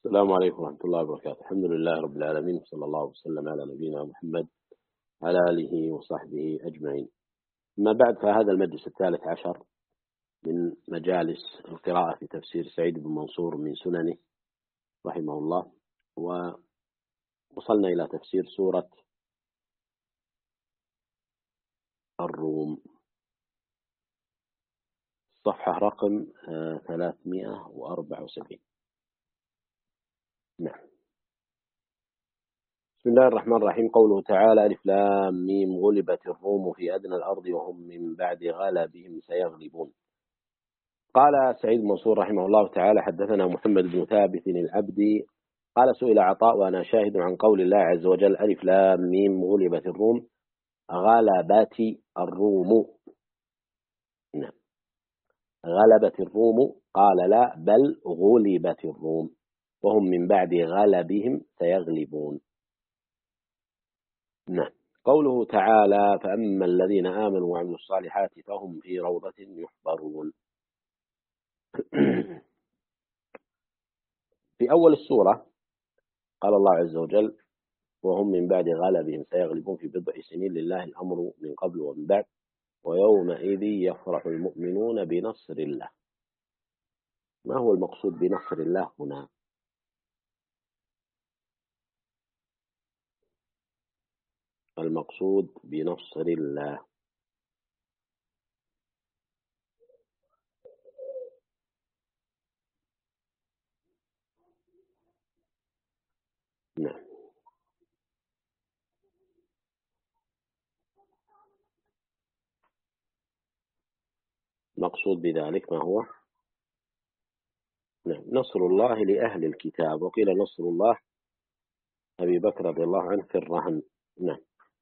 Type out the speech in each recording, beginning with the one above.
السلام عليكم ورحمة الله وبركاته. الحمد لله رب العالمين، صلى الله وسلم على نبينا محمد على آله وصحبه أجمعين. أما بعد، فهذا المجلس الثالث عشر من مجالس القراءة في تفسير سعيد بن منصور من سننه رحمه الله، ووصلنا إلى تفسير سورة الروم، صفحة رقم 374. نعم. بسم الله الرحمن الرحيم. قوله تعالى: ألف لام ميم غلبت الروم في أدنى الأرض وهم من بعد غلبهم سيغلبون. قال سعيد بن منصور رحمه الله تعالى: حدثنا محمد بن ثابت العبدي قال: سئل عطاء وأنا شاهد عن قول الله عز وجل: ألف لام ميم غلبت الروم غلبت الروم. نعم، غلبت الروم. قال: لا، بل غلبت الروم وهم من بعد غلبهم سيغلبون. نعم. قوله تعالى: فأما الذين آمنوا وعملوا الصالحات فهم في روضة يحبرون. في أول السورة قال الله عز وجل: وهم من بعد غلبهم سيغلبون في بضع سنين لله الأمر من قبل ومن بعد ويومئذ يفرح المؤمنون بنصر الله. ما هو المقصود بنصر الله هنا؟ المقصود بنصر الله نعم. المقصود بذلك ما هو؟ نعم، نصر الله لأهل الكتاب، وقيل نصر الله أبي بكر رضي الله عنه في الرهن. نعم،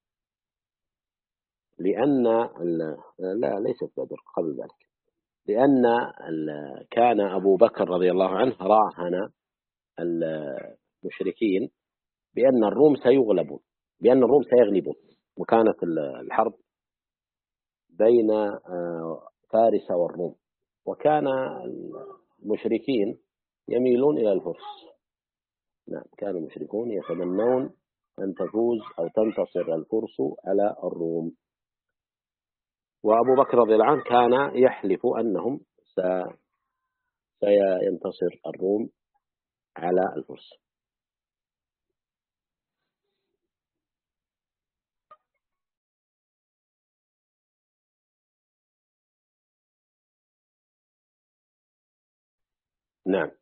لأن لا، ليست بدر، قبل ذلك، لأن كان أبو بكر رضي الله عنه راهن المشركين بأن الروم سيغلبون، بأن الروم سيغلبون، وكانت الحرب بين فارس والروم، وكان المشركين يميلون إلى الفرس. نعم، كان المشركون يتمنون أن تفوز أو تنتصر الفرس على الروم، وأبو بكر رضي الله عنه كان يحلف أنهم سينتصر الروم على الفرس. نعم،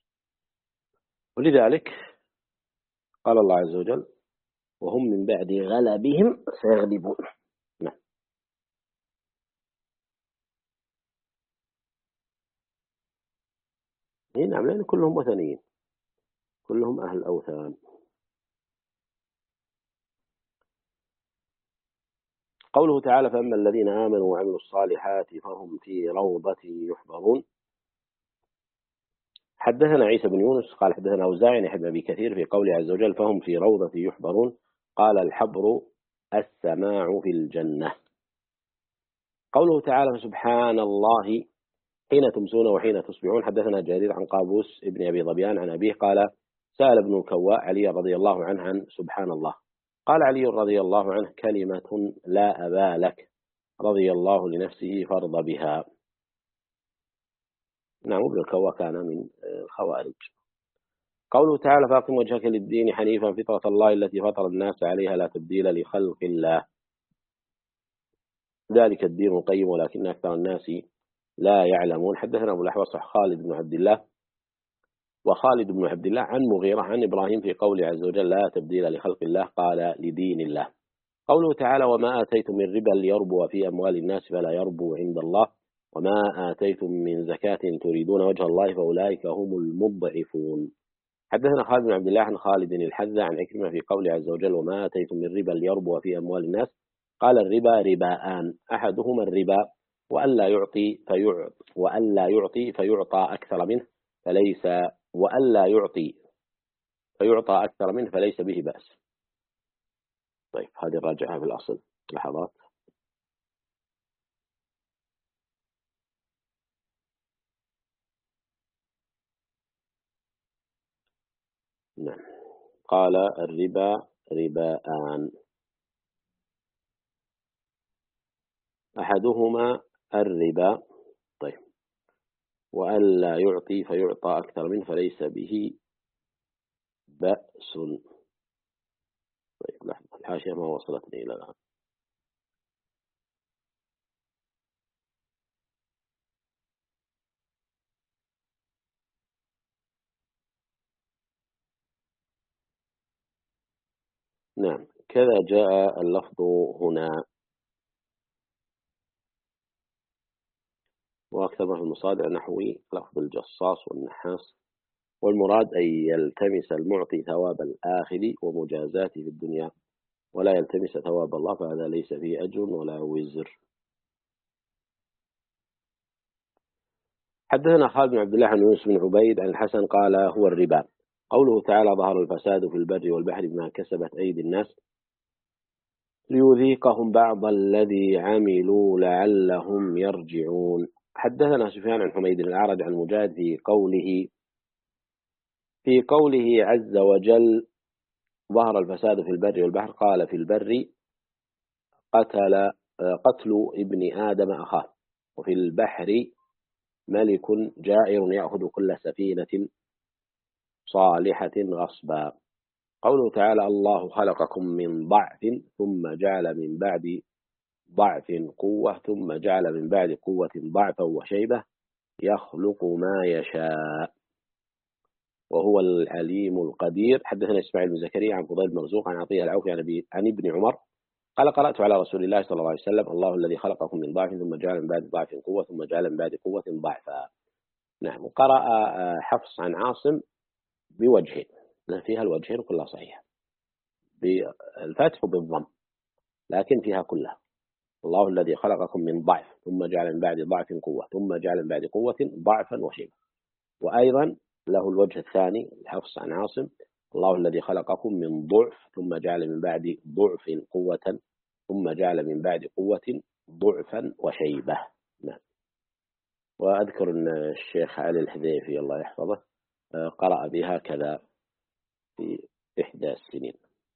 ولذلك قال الله عز وجل: وهم من بعد غلبهم سيغلبون. نعم. نعم، لأن كلهم وثنيين، كلهم أهل أوثان. قوله تعالى: فأما الذين آمنوا وعملوا الصالحات فهم في روضة يحبرون. حدثنا عيسى بن يونس قال: حدثنا أوزاعي يحيى أبي كثير في قوله عز وجل: فهم في روضة يحبرون. قال: الحبر السماع في الجنة. قوله تعالى: سبحان الله حين تمسون وحين تصبحون. حدثنا جرير عن قابوس ابن أبي ظبيان عن أبيه قال: سأل ابن الكواء علي رضي الله عنه عن سبحان الله. قال علي رضي الله عنه: كلمة لا أبا لك رضي الله لنفسه فرض بها. نعم، ابن الكواء كان من الخوارج. قوله تعالى: فاقم وجهك للدين حنيفا فطرة الله التي فطر الناس عليها لا تبديل لخلق الله ذلك الدين القيم ولكن أكثر الناس لا يعلمون. حدثنا أبو الأحوص خالد بن عبد الله وخالد بن عبد الله عن مغيرة عن إبراهيم في قوله عز وجل: لا تبديل لخلق الله، قال: لدين الله. قوله تعالى: وما آتيتم من ربا ليربو في أموال الناس فلا يربو عند الله وما آتيتم من زكاة تريدون وجه الله فأولئك هم المضعفون. حدثنا خالد بن عبد الله عن خالد الحذا عن عكرمة في قوله عز وجل: وما آتيتم من ربا ليربو في أموال الناس. قال: الربا رباءان، أحدهما الربا وألا يعطي فيعطى أكثر منه فليس وألا يعطي فيعطى أكثر منه فليس به بأس. طيب، هذه الراجعة في الأصل. لحظات. نعم. قال الربا رباءان، أحدهما الربا، طيب، وأن لا يعطي فيعطى أكثر منه فليس به بأس. طيب لحظة، الحاشية ما وصلتني إلى الآن. نعم، كذا جاء اللفظ هنا، وأكثر ما في المصادر نحوي لفظ الجصاص والنحاس، والمراد أن يلتمس المعطي ثواب الآخذ ومجازاته في الدنيا ولا يلتمس ثواب الله، فهذا ليس فيه أجر ولا وزر. حدثنا خالد بن عبد الله عن يونس بن عبيد عن الحسن قال هو الربا. قوله تعالى ظهر الفساد في البر والبحر بما كسبت أيدي الناس ليذيقهم بعض الذي عملوا لعلهم يرجعون. حدثنا سفيان عن حميد الأعرج عن مجاهد في قوله عز وجل ظهر الفساد في البر والبحر، قال في البر قتل ابن آدم أخاه، وفي البحر ملك جائر يأخذ كل سفينة صالحة غصبا. قوله تعالى الله خلقكم من ضعف ثم جعل من بعد ضعف قوة ثم جعل من بعد قوة ضعفا وشيبة يخلق ما يشاء وهو العليم القدير. حدثنا إسماعيل بن زكريا عن فضيل بن مرزوق عن عطية العوفي عن ابن عمر قال قرأت على رسول الله صلى الله عليه وسلم الله الذي خلقكم من ضعف ثم جعل من بعد ضعف قوة ثم جعل من بعد قوة ضعفا. نعم. وقرأ حفص عن عاصم بوجهين، فيها الوجهين كلها صحيحة، بالفتح وبالضم، لكن فيها كلها الله الذي خلقكم من ضعف ثم جعل من بعد ضعف قوة ثم جعل من بعد قوة ضعفا وشيبا. وأيضا له الوجه الثاني الحفص عن عاصم الله الذي خلقكم من ضعف ثم جعل من بعد ضعف قوة ثم جعل من بعد قوة ضعفا وشيبة. نعم. وأذكر أن الشيخ علي الحذيفي الله يحفظه قرأ بها كذا في إحدى السنين.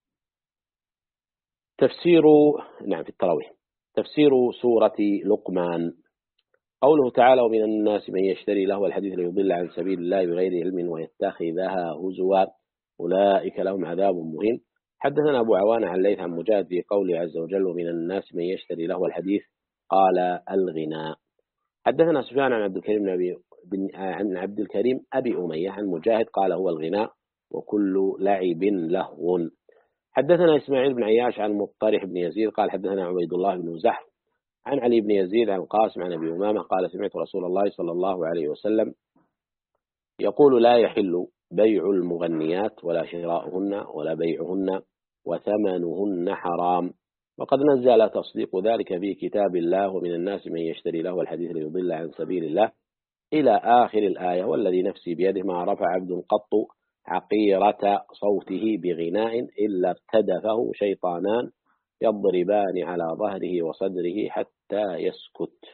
تفسير، نعم، في التراويح، تفسير سورة لقمان. قوله تعالى ومن الناس من يشتري لهو الحديث ليضل عن سبيل الله بغير علم ويتخذها هزوا أولئك لهم عذاب مهين. حدثنا أبو عوان عن ليث عن مجاهد في قوله عز وجل ومن الناس من يشتري لهو الحديث قال الغناء. حدثنا سفيان عن عبد الكريم أبي أمية عن مجاهد قال هو الغناء وكل لعب لهو. حدثنا إسماعيل بن عياش عن مطرح بن يزيد قال حدثنا عبيد الله بن زحف عن علي بن يزيد عن القاسم عن أبي أمامة قال سمعت رسول الله صلى الله عليه وسلم يقول لا يحل بيع المغنيات ولا شراؤهن ولا بيعهن وثمنهن حرام، وقد نزل تصديق ذلك في كتاب الله ومن الناس من يشتري له الحديث ليضل عن سبيل الله إلى آخر الآية والذي نفسي بيده ما رفع عبد قط عقيرة صوته بغناء إلا ارتدفه شيطانان يضربان على ظهره وصدره حتى يسكت.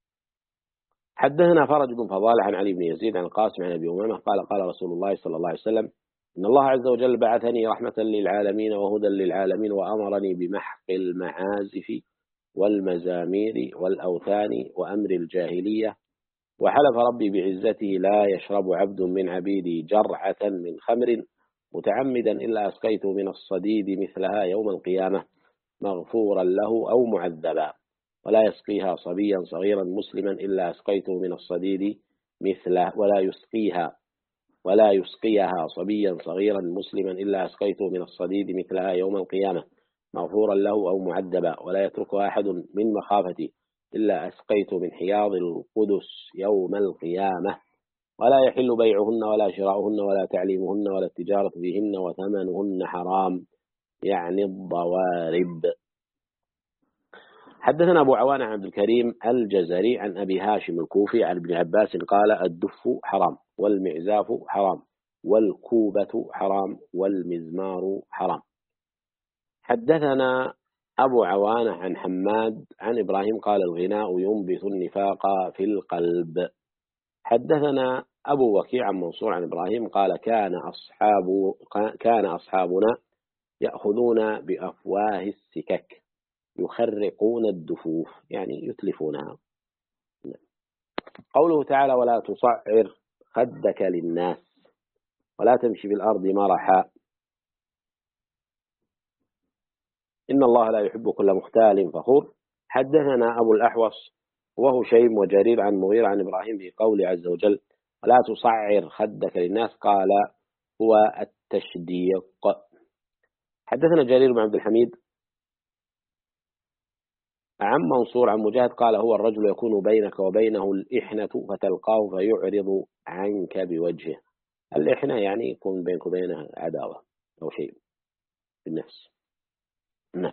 حدثنا فرج بن فضالة عن علي بن يزيد عن القاسم عن أبي أمامة قال قال رسول الله صلى الله عليه وسلم إن الله عز وجل بعثني رحمة للعالمين وهدى للعالمين وأمرني بمحق المعازف والمزامير والأوثان وأمر الجاهلية، وحلف ربي بعزته لا يشرب عبد من عبيدي جرعة من خمر متعمدا إلا أسقيته من الصديد مثلها يوم القيامة مغفورا له أو معذبا، ولا يسقيها صبيا صغيرا مسلما إلا أسقيته من الصديد مثله، ولا يسقيها صبيا صغيرا مسلما إلا أسقيته من الصديد مثلها يوم القيامة مغفورا له أو معذبا، ولا يتركها أحد من مخافتي إلا أسقيت من حياض القدس يوم القيامة، ولا يحل بيعهن ولا شراؤهن ولا تعليمهن ولا التجارة فيهن وثمنهن حرام، يعني الضوارب. حدثنا أبو عوان عن عبد الكريم الجزري عن أبي هاشم الكوفي عن ابن عباس قال الدف حرام والمعزاف حرام والكوبة حرام والمزمار حرام. حدثنا أبو عوان عن حماد عن إبراهيم قال الغناء ينبت النفاق في القلب. حدثنا أبو وكيع عن منصور عن إبراهيم قال كان أصحابنا يأخذون بأفواه السكك يخرقون الدفوف يعني يتلفونها. قوله تعالى ولا تصعر خدك للناس ولا تمشي في الأرض مرحا إن الله لا يحب كل مختال فخور. حدثنا أبو الأحوص وهو شيم وجرير عن مغيرة عن إبراهيم في قوله عز وجل ولا تصعر خدك للناس قال هو التشديق. حدثنا جرير بن عبد الحميد عن منصور عن مجاهد قال هو الرجل يكون بينك وبينه الإحنة فتلقاه فيعرض عنك بوجهه. الإحنة يعني يكون بينك وبينه عداوة أو شيء في النفس. نعم.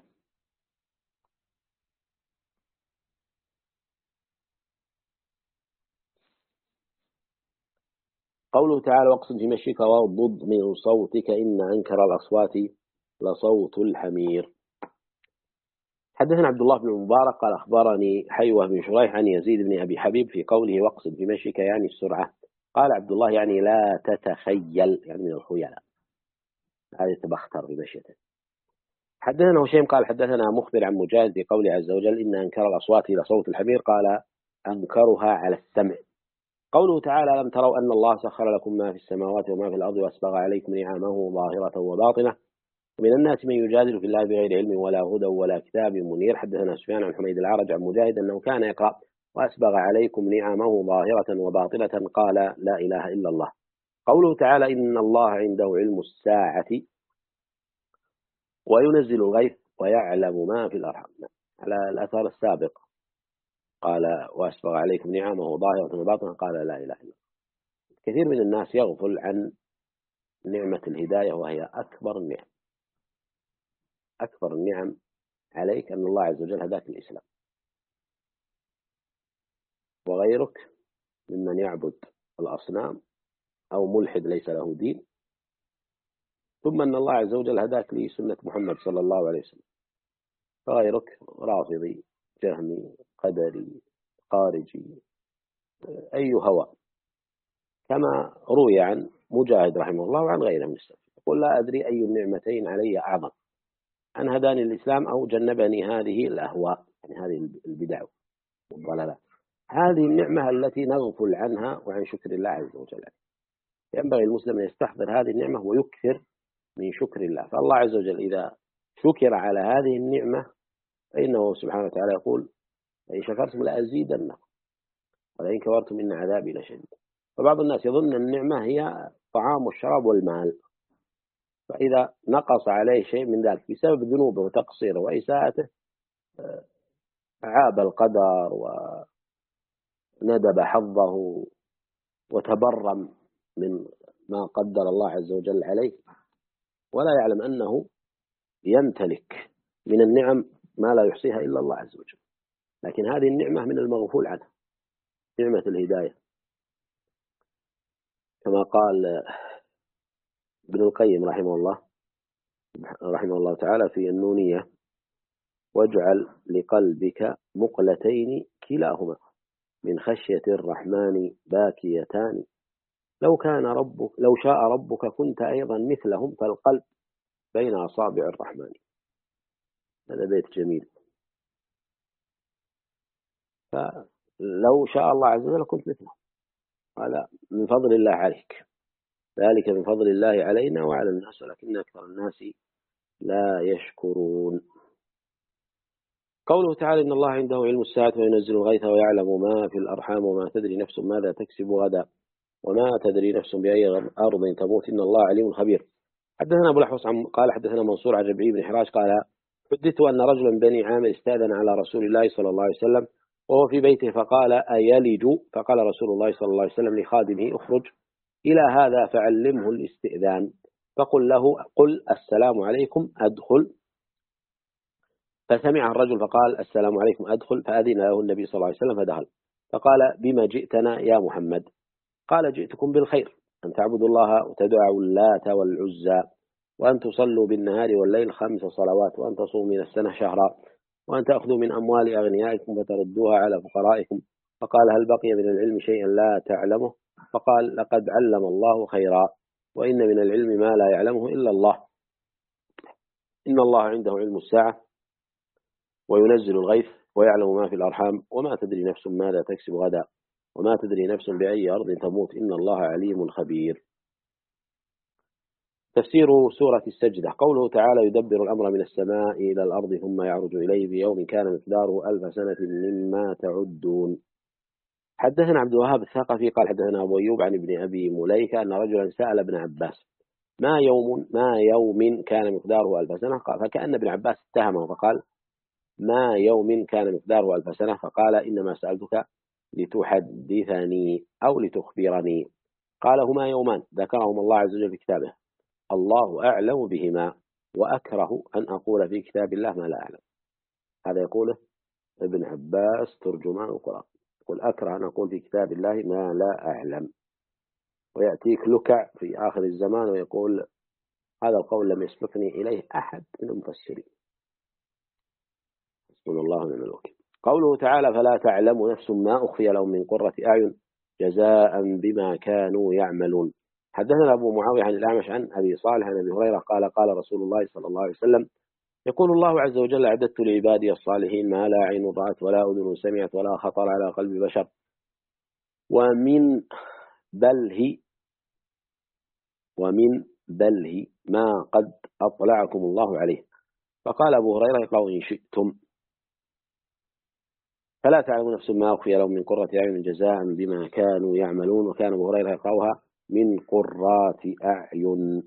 قوله تعالى واقصد في مشيك واغضض من صوتك إن أنكر الأصوات لصوت الحمير. حدثنا عبد الله بن المبارك قال أخبرني حيوة بن شريح عن يزيد بن أبي حبيب في قوله واقصد في مشيك يعني السرعة. قال عبد الله يعني لا تتخيل يعني من الخيلاء هذه تبختر بمشيته. حدثنا هشيم قال حدثنا مخبر عن مجاهد في قوله عز وجل إن أنكر الأصوات لصوت الحمير قال أنكرها على السمع. قوله تعالى لم تروا أن الله سخر لكم ما في السماوات وما في الأرض وأسبغ عليكم نعمه ظاهرة وباطنة ومن الناس من يجادل في الله بغير علم ولا هدى ولا كتاب منير. حدثنا سفيان عن حميد العرج عن مجاهد أنه كان يقرأ وأسبغ عليكم نعمه ظاهرة وباطنة قال لا إله إلا الله. قوله تعالى إن الله عنده علم الساعة وينزل الغيث ويعلم ما في الأرحام على الأثر السابق قال وأسبغ عليكم نعمه ظاهرة وباطنة قال لا إله إلا الله. كثير من الناس يغفل عن نعمة الهداية وهي أكبر النعم. أكبر النعم عليك أن الله عز وجل هداك الإسلام وغيرك ممن يعبد الأصنام أو ملحد ليس له دين ثم أن الله عز وجل هداك لسنة محمد صلى الله عليه وسلم. فغيرك رافضي جهمي قدري خارجي أي هوى كما روي عن مجاهد رحمه الله وعن غيره من السلف يقول لا أدري أي النعمتين علي أعظم أن هداني الإسلام أو جنبني هذه الأهواء يعني هذه البدع والضلالات. هذه النعمة التي نغفل عنها وعن شكر الله عز وجل. ينبغي المسلم أن يستحضر هذه النعمة ويكثر من شكر الله. فالله عز وجل إذا شكر على هذه النعمة فإنه سبحانه وتعالى يقول إن شكرتم لأزيدنكم ولئن كفرتم إن عذابي لشديد. فبعض الناس يظن النعمة هي طعام والشراب والمال فإذا نقص عليه شيء من ذلك بسبب ذنوبه وتقصيره وإساءته عاب القدر وندب حظه وتبرم من ما قدر الله عز وجل عليه ولا يعلم أنه يمتلك من النعم ما لا يحصيها إلا الله عز وجل. لكن هذه النعمة من المغفول عنها نعمة الهداية كما قال ابن القيم رحمه الله تعالى في النونية واجعل لقلبك مقلتين كلاهما من خشية الرحمن باكيتان لو شاء ربك كنت أيضا مثلهم فالقلب بين أصابع الرحمن. هذا بيت جميل. فلو شاء الله عز وجل كنت مثلهم. هذا من فضل الله عليك ذلك من فضل الله علينا وعلى الناس ولكن أكثر الناس لا يشكرون. قوله تعالى إن الله عنده علم الساعة وينزل الغيث ويعلم ما في الأرحام وما تدري نفس ماذا تكسب غدا وما تدري نفس بأي أرض تموت إن الله عليم خبير. حدثنا أبو الأحوص قال حدثنا منصور عن ربيع بن حراش قال حدثت أن رجلا من بني عامر استأذن على رسول الله صلى الله عليه وسلم وهو في بيته فقال أيلج فقال رسول الله صلى الله عليه وسلم لخادمه اخرج إلى هذا فعلمه الاستئذان فقل له قل السلام عليكم أدخل. فسمع الرجل فقال السلام عليكم أدخل فأذن له النبي صلى الله عليه وسلم فدخل فقال بما جئتنا يا محمد قال جئتكم بالخير أن تعبدوا الله وتدعوا اللات والعزى وأن تصلوا بالنهار والليل 5 صلوات وأن تصوموا من السنة شهرا وأن تأخذوا من أموال أغنيائكم فتردوها على فقرائكم فقال هل بقي من العلم شيئا لا تعلمه؟ فقال لقد علم الله خيرا، وإن من العلم ما لا يعلمه إلا الله. إن الله عنده علم الساعة وينزل الغيث ويعلم ما في الأرحام وما تدري نفس ماذا تكسب غدا وما تدري نفس بأي أرض تموت إن الله عليم خبير. تفسير سورة السجدة. قوله تعالى يدبر الأمر من السماء إلى الأرض ثم يعرج إليه في يوم كان مقداره 1000 سنة مما تعدون. حدثنا عبد الوهاب الثقفي قال حدثنا أبو أيوب عن ابن أبي مليكة أن رجلا سأل ابن عباس ما يوم كان مقداره 1000 سنة؟ قال فكأن ابن عباس اتهمه فقال ما يوم كان مقداره 1000 سنة؟ فقال إنما سألتك لتحدثني أو لتخبرني. قال هما يومان ذكرهما الله عز وجل في كتابه الله أعلم بهما وأكره أن أقول في كتاب الله ما لا أعلم. هذا يقوله ابن عباس ترجمان القرآن، يقول أكره أن أقول في كتاب الله ما لا أعلم. ويأتيك لكع في آخر الزمان ويقول هذا القول لم يسبقني إليه أحد من المفسرين. حسبنا الله ونعم الوكيل. قوله تعالى فلا تعلم نفس ما أخفي لهم من قرة أعين جزاء بما كانوا يعملون. حدثنا أبو معاوية عن الأعمش عن أبي صالح عن أبي هريرة قال قال رسول الله صلى الله عليه وسلم يقول الله عز وجل أعددت لعبادي الصالحين ما لا عين رأت ولا أذن سمعت ولا خطر على قلب بشر ومن بله ما قد أطلعكم الله عليه. فقال أبو هريرة اقرأوا إن شئتم فلا تعلم نفس ما أخفي لهم من قرة أعين جزاء بما كانوا يعملون. وكان أبو هريرة يقرأها من قرات أعين.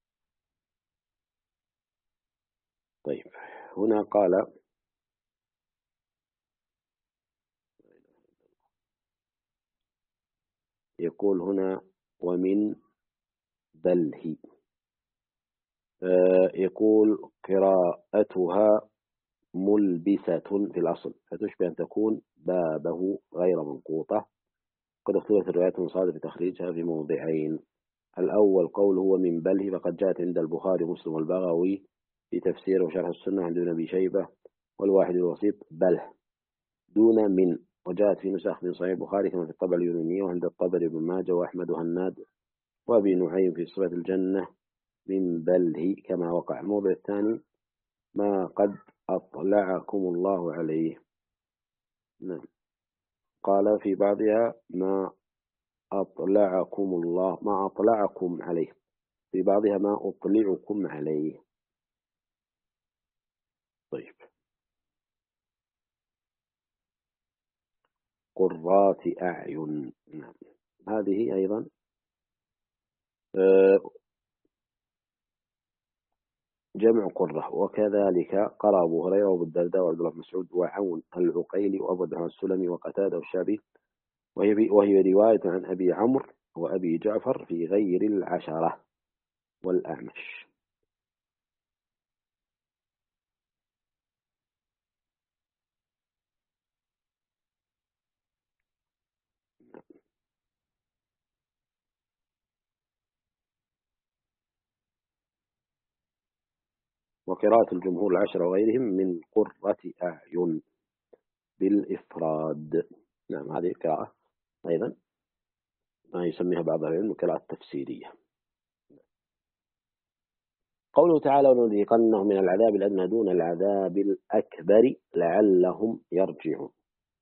طيب هنا قال يقول هنا ومن بله يقول قراءتها ملبسة في الأصل فتشبه أن تكون بابه غير منقوطة. قد اختلفت الروايات المصادر في تخريجها في موضعين. الأول قول هو من بله فقد جاءت عند البخاري ومسلم والبغوي في تفسير وشرح السنة عند ابن أبي شيبة والواحد الوسيط بله دون من. وجاءت في نسخ من صحيح البخاري كما في الطبع اليونانية وعند الطبري بن ماجه وأحمد وهناد وأبي نعيم في صفة الجنة من بله كما وقع. الموضع الثاني ما قد أطلعكم الله عليه. نعم. قال في بعضها ما أطلعكم عليه، في بعضها ما أطلعكم عليه. طيب قرات أعين. نعم. هذه أيضا جمع قرة. وكذلك قرأ أبو هريرة وأبو الدرداء وعبد الله بن مسعود وعون العقيلي وأبو الدرداء السلمي وقتادة والشعبي وهي رواية عن أبي عمرو وأبي جعفر في غير العشرة والأعمش. وقراءة الجمهور العشرة وغيرهم من قرة أعين بالإفراد. نعم هذه القراءة أيضا ما يسميها بعض العلم قراءة تفسيرية. قوله تعالى ونذيقنهم من العذاب الأدنى دون العذاب الأكبر لعلهم يرجعون.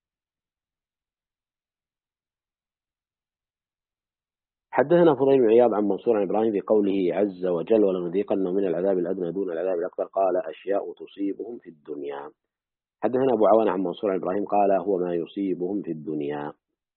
حدثنا فضيل بن عياض عن منصور عن إبراهيم في قوله عز وجل ولنذيقنهم من العذاب الأدنى دون العذاب الأكبر قال أشياء تصيبهم في الدنيا. حدثنا أبو عوان عن منصور عن إبراهيم قال هو ما يصيبهم في الدنيا.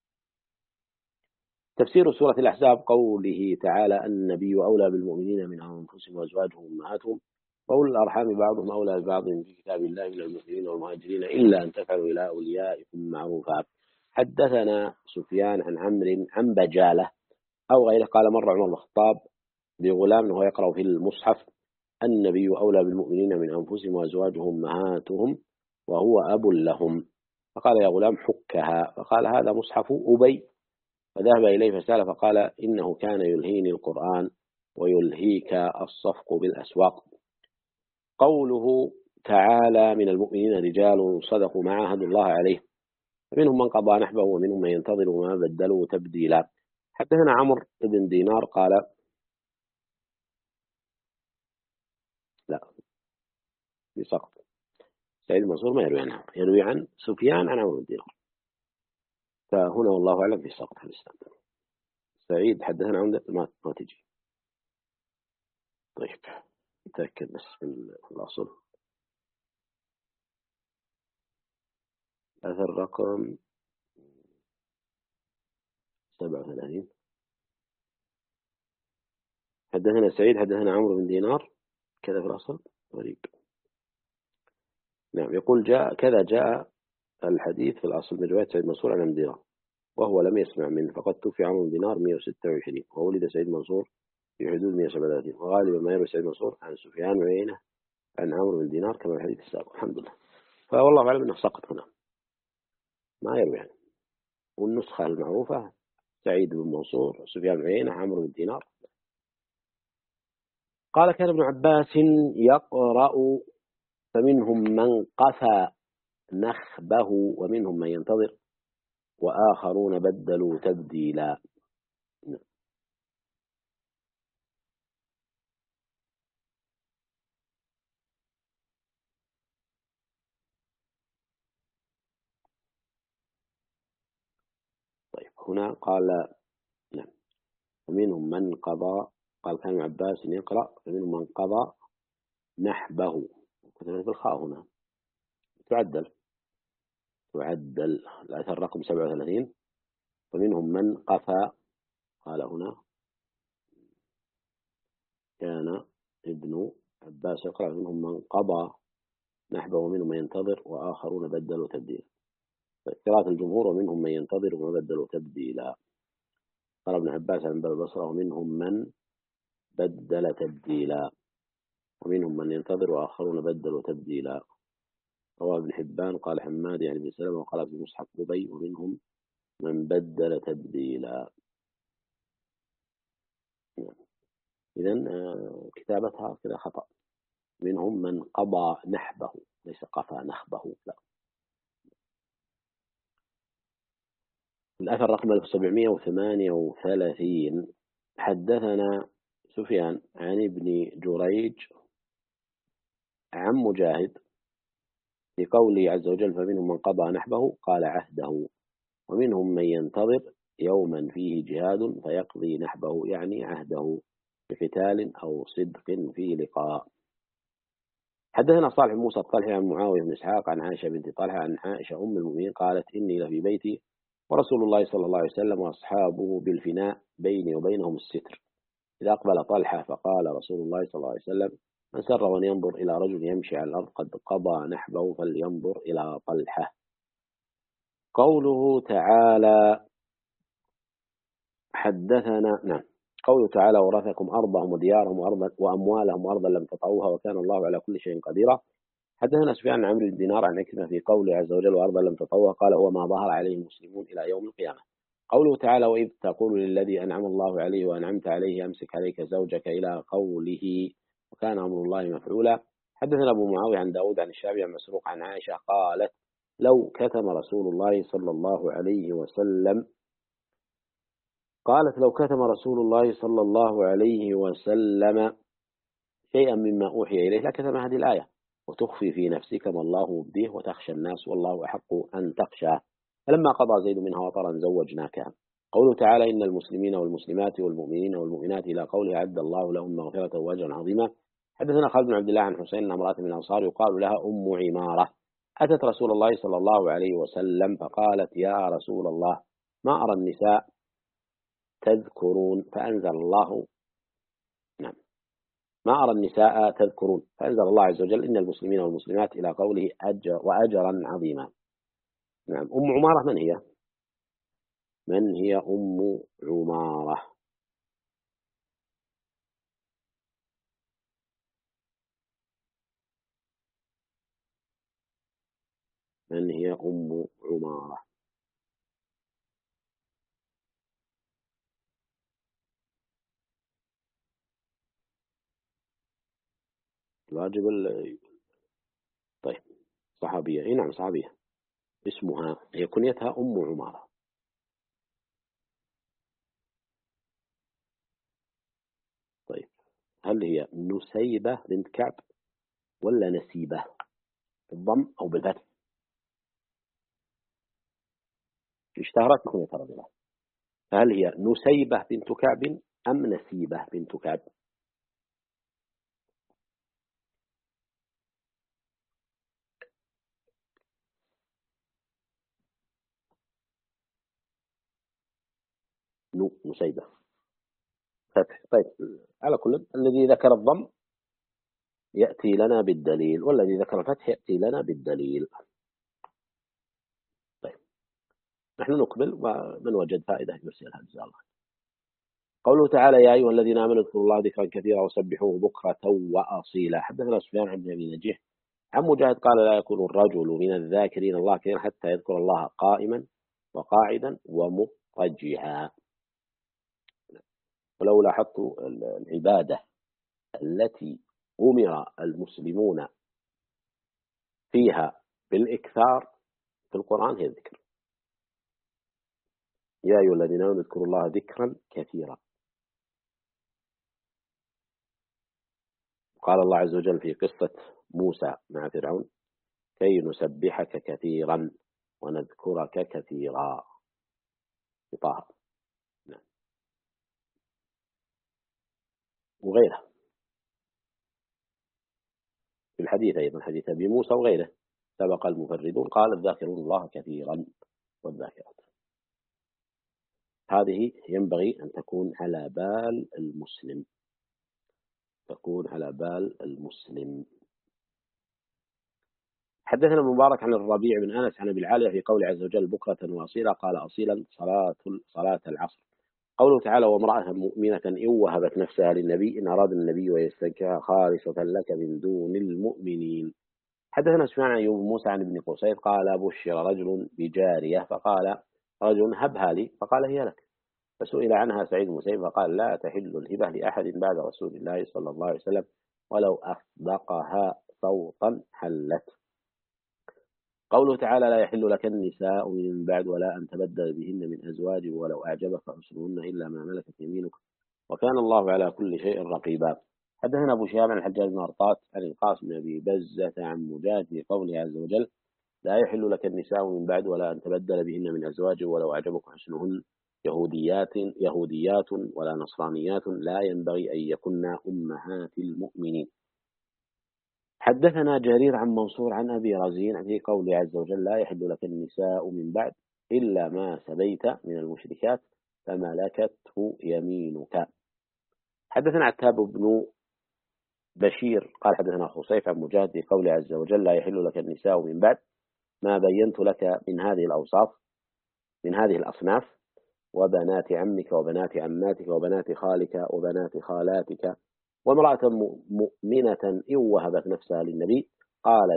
تفسير سورة الأحزاب قوله تعالى النبي أولى بالمؤمنين من أنفسهم وأزواجهم أمهاتهم وأولي الأرحام بعضهم أولى ببعض في كتاب الله من المؤمنين والمهاجرين إلا أن تفعلوا إلى أوليائكم معروفا. حدثنا سفيان عن عمرو عن بجالة أو غيره قال مر عمر بن الخطاب بغلام وهو يقرأ في المصحف النبي أولى بالمؤمنين من أنفسهم وأزواجهم أمهاتهم وهو أب لهم فقال يا غلام حكها فقال هذا مصحف أبي فذهب إليه فسأل فقال إنه كان يلهيني القرآن ويلهيك الصفق بالأسواق. قوله تعالى من المؤمنين رجال صدقوا ما عاهدوا الله عليه فمنهم من قضى نحبه ومنهم من ينتظر وما بدلوا تبديلا. حدثنا عمرو بن دينار قال لا، في سقط. سعيد المنصور ما يروي عنه، يروي عن سفيان عن عمرو بن دينار، فهنا والله أعلم في سقط في الإسلام. سعيد حدثنا عمدة ما تجي. طيب نتأكد بس من الأصل. أثر رقم 37. حدثنا سعيد حدثنا عمرو بن دينار كذا في الأصل غريب. نعم يقول كذا جاء الحديث في الأصل من رواية سعيد منصور عن دينار وهو لم يسمع منه، فقد توفي عمرو بن دينار 126 وولد سعيد منصور في حدود 137، وغالبا ما يروي سعيد منصور عن سفيان وعيينة عن عمرو بن دينار كما الحديث السابق. الحمد لله. فوالله أعلم أنه سقط هنا، ما يروي يعني. والنسخة المعروفة سعيد بن منصور سفيان بن عيينة عمرو بن دينار. قال كان ابن عباس يقرأ فمنهم من قفى نخبه ومنهم من ينتظر وآخرون بدلوا تبديلا. طيب هنا قال نعم ومنهم من قضى، قال كان ابن عباس يقرأ فمنهم من قضى نحبه، كتبت بالخاء هنا تعدل الأثر رقم 37. ومنهم من قفى، قال هنا كان ابن عباس يقرأ منهم من قضى نحبه ومنهم من ينتظر وآخرون بدلوا تبديلا. قراءة الجمهور ومنهم من ينتظر وما بدلوا تبديلا. قال ابن عباس عن باب البصرة ومنهم من بدل تبديلا ومنهم من ينتظر وآخرون بدلوا تبديلا. رواه ابن حبان قال حماد يعني ابن سلمة وقال ابن مصحف قبي ومنهم من بدل تبديلا. إذن كتابتها كذا خطأ، منهم من قضى نحبه ليس قفى نخبه لا. الأثر رقم 1738 حدثنا سفيان عن ابن جريج عن مجاهد في قوله عز وجل فمنهم من قضى نحبه قال عهده ومنهم من ينتظر يوما فيه جهاد فيقضي نحبه يعني عهده بقتال أو صدق فيه لقاء. حدثنا صالح موسى الطلحي عن معاوية بن إسحاق عن عائشة بنت طلحة عن عائشة أم المؤمنين قالت إني لفي بيتي ورسول الله صلى الله عليه وسلم وأصحابه بالفناء بيني وبينهم الستر، إذا أقبل طلحة فقال رسول الله صلى الله عليه وسلم من سره أن ينظر إلى رجل يمشي على الأرض قد قضى نحبه فلينظر إلى طلحة. قوله تعالى حدثنا نعم قوله تعالى ورثكم أرضهم وديارهم وأموالهم وأرضا لم تطعوها وكان الله على كل شيء قديرا. حدثنا سفيان عن عمرو بن دينار عن عكرمة في قوله عز وجل وأرضا لم تطوها قال هو ما ظهر عليه المسلمون إلى يوم القيامة. قوله تعالى وإذ تقول للذي أنعم الله عليه وأنعمت عليه أمسك عليك زوجك إلى قوله وكان أمر الله مفعولا. حدثنا أبو معاوية عن داود عن الشعبي عن مسروق عن عائشة قالت لو كتم رسول الله صلى الله عليه وسلم صلى الله عليه وسلم شيئا مما أوحي إليه لكتم هذه الآية وتخفي في نفسك ما الله مبديه وتخشى الناس والله أحق أن تخشى فلما قضى زيد منها وطرا زوجناكها. قوله تعالى إن المسلمين والمسلمات والمؤمنين والمؤمنات إلى قوله أعد الله لهم مغفرة وأجرا عظيما. حدثنا خالد بن عبد الله عن حسين أن امرأة من الأنصار يقال لها أم عمارة أتت رسول الله صلى الله عليه وسلم فقالت يا رسول الله ما أرى النساء تذكرون فأنزل الله نعم ما أرى النساء تذكرون فأنزل الله عز وجل إن المسلمين والمسلمات إلى قوله وأجرا عظيما. نعم أم عمارة من هي؟ من هي أم عمارة؟ من هي أم عمارة؟ الواجب طيب صحابية. إيه نعم صحابية. اسمها هي كنيتها أم عمارة. طيب هل هي نسيبة بنت كعب ولا نسيبة بالضم أو بالفتح؟ اشتهرت بكنيتها رضي الله. فهل هي نسيبة بنت كعب أم نسيبة بنت كعب؟ نسيبة فتح. طيب على كل الذي ذكر الضم يأتي لنا بالدليل، والذي ذكر الفتح يأتي لنا بالدليل. طيب نحن نقبل، ومن وجد فائدة يرسلها جزاه الله. قوله تعالى يا أيها الذين آمنوا اذكروا الله ذكرا كثيرا وسبحوه بكرة وأصيلا. حدثنا سفيان عن أبي نجيح عن مجاهد قال لا يكون الرجل من الذاكرين الله كثيرا حتى يذكر الله قائما وقاعدا ومضطجعا. ولو لاحظت العبادة التي أمر المسلمون فيها بالإكثار في القرآن هي الذكر. يا أيها الذين آمنوا اذكروا الله ذكرا كثيرا. قال الله عز وجل في قصة موسى مع فرعون كي نسبحك كثيرا ونذكرك كثيرا في طه. نعم. وغيره في الحديث أيضا حديث أبي موسى وغيره سبق المفردون قال الذاكرون الله كثيرا والذاكرات. هذه ينبغي أن تكون على بال المسلم، تكون على بال المسلم. حدثنا مبارك عن الربيع بن أنس عن أبي العالية في قول عز وجل بكرة وأصيلا قال أصيلا صلاة العصر. قوله تعالى وامرأة مؤمنة إن وهبت نفسها للنبي إن أراد النبي ويستنكها خالصة لك من دون المؤمنين. حدثنا سفيان عن أيوب موسى عن ابن قصير قال بشر رجل بجارية فقال رجل هبها لي فقال هي لك، فسئل عنها سعيد بن مسيب فقال لا تحل الهبة لأحد بعد رسول الله صلى الله عليه وسلم ولو أصدقها صوتا حلت. قوله تعالى لا يحل لك النساء من بعد ولا أن تبدل بهن من أزواج ولو أعجبك حسنهن إلا ما ملكت يمينك وكان الله على كل شيء رقيبا. حدثنا أبو شهاب عن الحجاج بن أرطاط عن القاسم بن أبي بزة عن مجاهد في قوله عز وجل لا يحل لك النساء من بعد ولا أن تبدل بهن من أزواج ولو أعجبك حسنهن يهوديات ولا نصرانيات لا ينبغي أن يكن أمهات المؤمنين. حدثنا جرير عن منصور عن أبي رزين في قوله عز وجل لا يحل لك النساء من بعد إلا ما سبيت من المشركات فملكته يمينك. حدثنا عتاب بن بشير قال حدثنا خصيف عن مجاهد في قوله عز وجل لا يحل لك النساء من بعد ما بينت لك من هذه الأوصاف من هذه الأصناف وبنات عمك وبنات عماتك وبنات خالك وبنات خالاتك وامرأة مؤمنة إن وهبت نفسها للنبي قال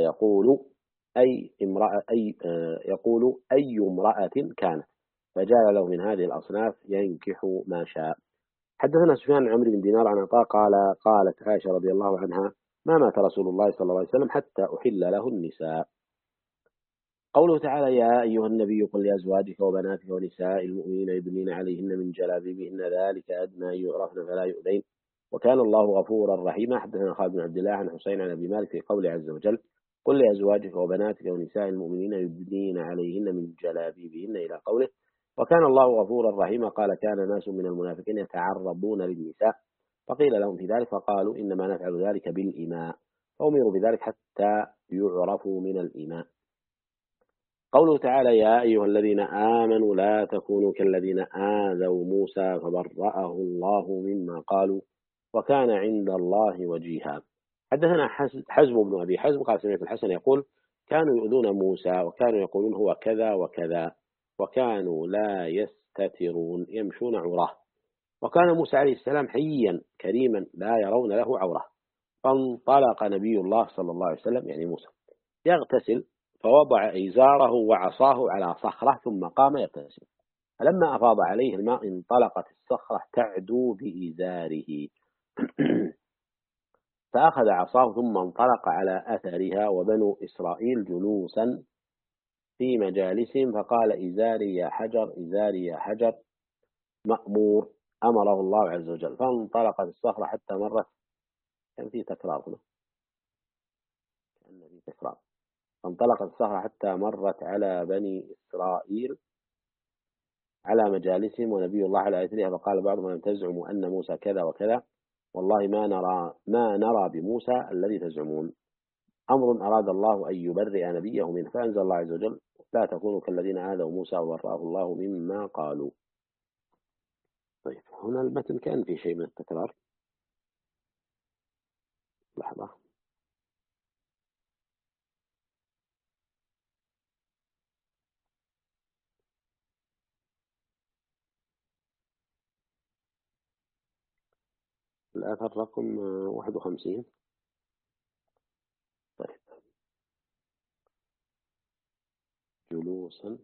يقول أي امرأة كانت فجعل له من هذه الأصناف ينكح ما شاء. حدثنا سفيان عن عمرو بن دينار عن عطاء قالت عائشة رضي الله عنها ما مات رسول الله صلى الله عليه وسلم حتى أحل له النساء. قوله تعالى يا أيها النبي قل لأزواجك وبناتك ونساء المؤمنين يدنين عليهن من جلابيبهن ذلك أدنى أن يعرفن فلا يؤذين وكان الله غفورا رحيما. حدثنا خالد بن عبد الله عن حسين عن أبي مالك في قوله عز وجل قل لأزواجك وبناتك ونساء المؤمنين يدنين عليهن من جلابيبهن إلى قوله وكان الله غفورا رحيما. قال كان ناس من المنافقين يتعرضون للنساء فقيل لهم في ذلك فقالوا إنما نفعل ذلك بالإماء فأمروا بذلك حتى يعرفوا من الإماء. قوله تعالى يا أيها الذين آمنوا لا تكونوا كالذين آذوا موسى فبرأه الله مما قالوا وكان عند الله وجيها. حدثنا حزم بن أبي حزم قال سمعت الحسن يقول كانوا يؤذون موسى وكانوا يقولون هو كذا وكذا وكانوا لا يستترون يمشون عراه وكان موسى عليه السلام حيا كريما لا يرون له عورة. فانطلق نبي الله صلى الله عليه وسلم يعني موسى يغتسل فوضع إزاره وعصاه على صخرة ثم قام يغتسل فلما أفاض عليه الماء انطلقت الصخرة تعدو بإزاره فأخذ عصاه ثم انطلق على أثرها وبنو إسرائيل جلوسا في مجالسهم فقال إزاري يا حجر إزاري يا حجر مأمور أمره الله عز وجل، فانطلقت الصخرة حتى مرت. كان في تكرار هنا، كان في تكرار. فانطلقت الصخرة حتى مرت على بني إسرائيل على مجالسهم ونبي الله على أثرها، فقال بعضهم لم تزعموا أن موسى كذا وكذا، والله ما نرى بموسى الذي تزعمون، أمر أراد الله أن يبرئ نبيه منه، فأنزل الله عز وجل لا تكونوا كالذين آذوا موسى وبرأه الله مما قالوا. طيب هنا المتن كان في شيء من التكرار. لحظة. الآثر رقم 51. طيب جلوسا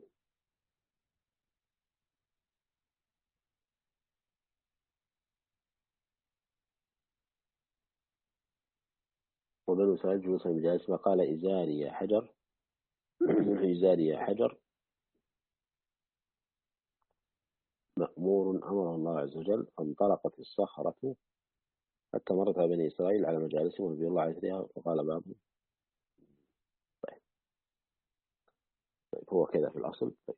وبنو إسرائيل جلوسا مجالس، فقال إزاري يا حجر إزاري يا حجر مأمور أمر الله عز وجل، فانطلقت الصخرة حتى مرت على بني إسرائيل على مجالسهم ونبي الله عليه وسلم، وقال بعضهم. طيب. طيب هو كذا في الأصل. طيب.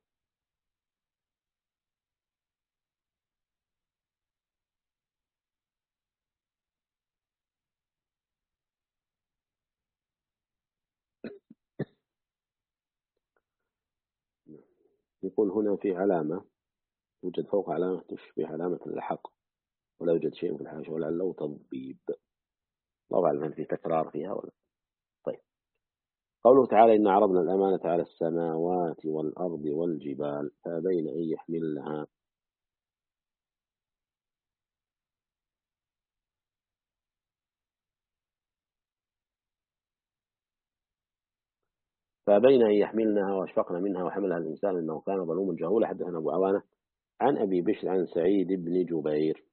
يقول هنا في علامة توجد فوق علامة تشبه علامة اللحق، ولا يوجد شيء في الحاشية ولعله تضبيب. الله أعلم هل في تكرار فيها ولا. طيب قوله تعالى إن عرضنا الأمانة على السماوات والأرض والجبال فأبين أن يحملنها. فأبين أن يحملنها وأشفقن منها وحملها الإنسان إنه كان ظلوما جهولا. حدثنا أبو عوانة عن أبي بشر عن سعيد بن جبير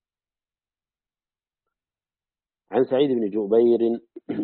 عن سعيد بن جبير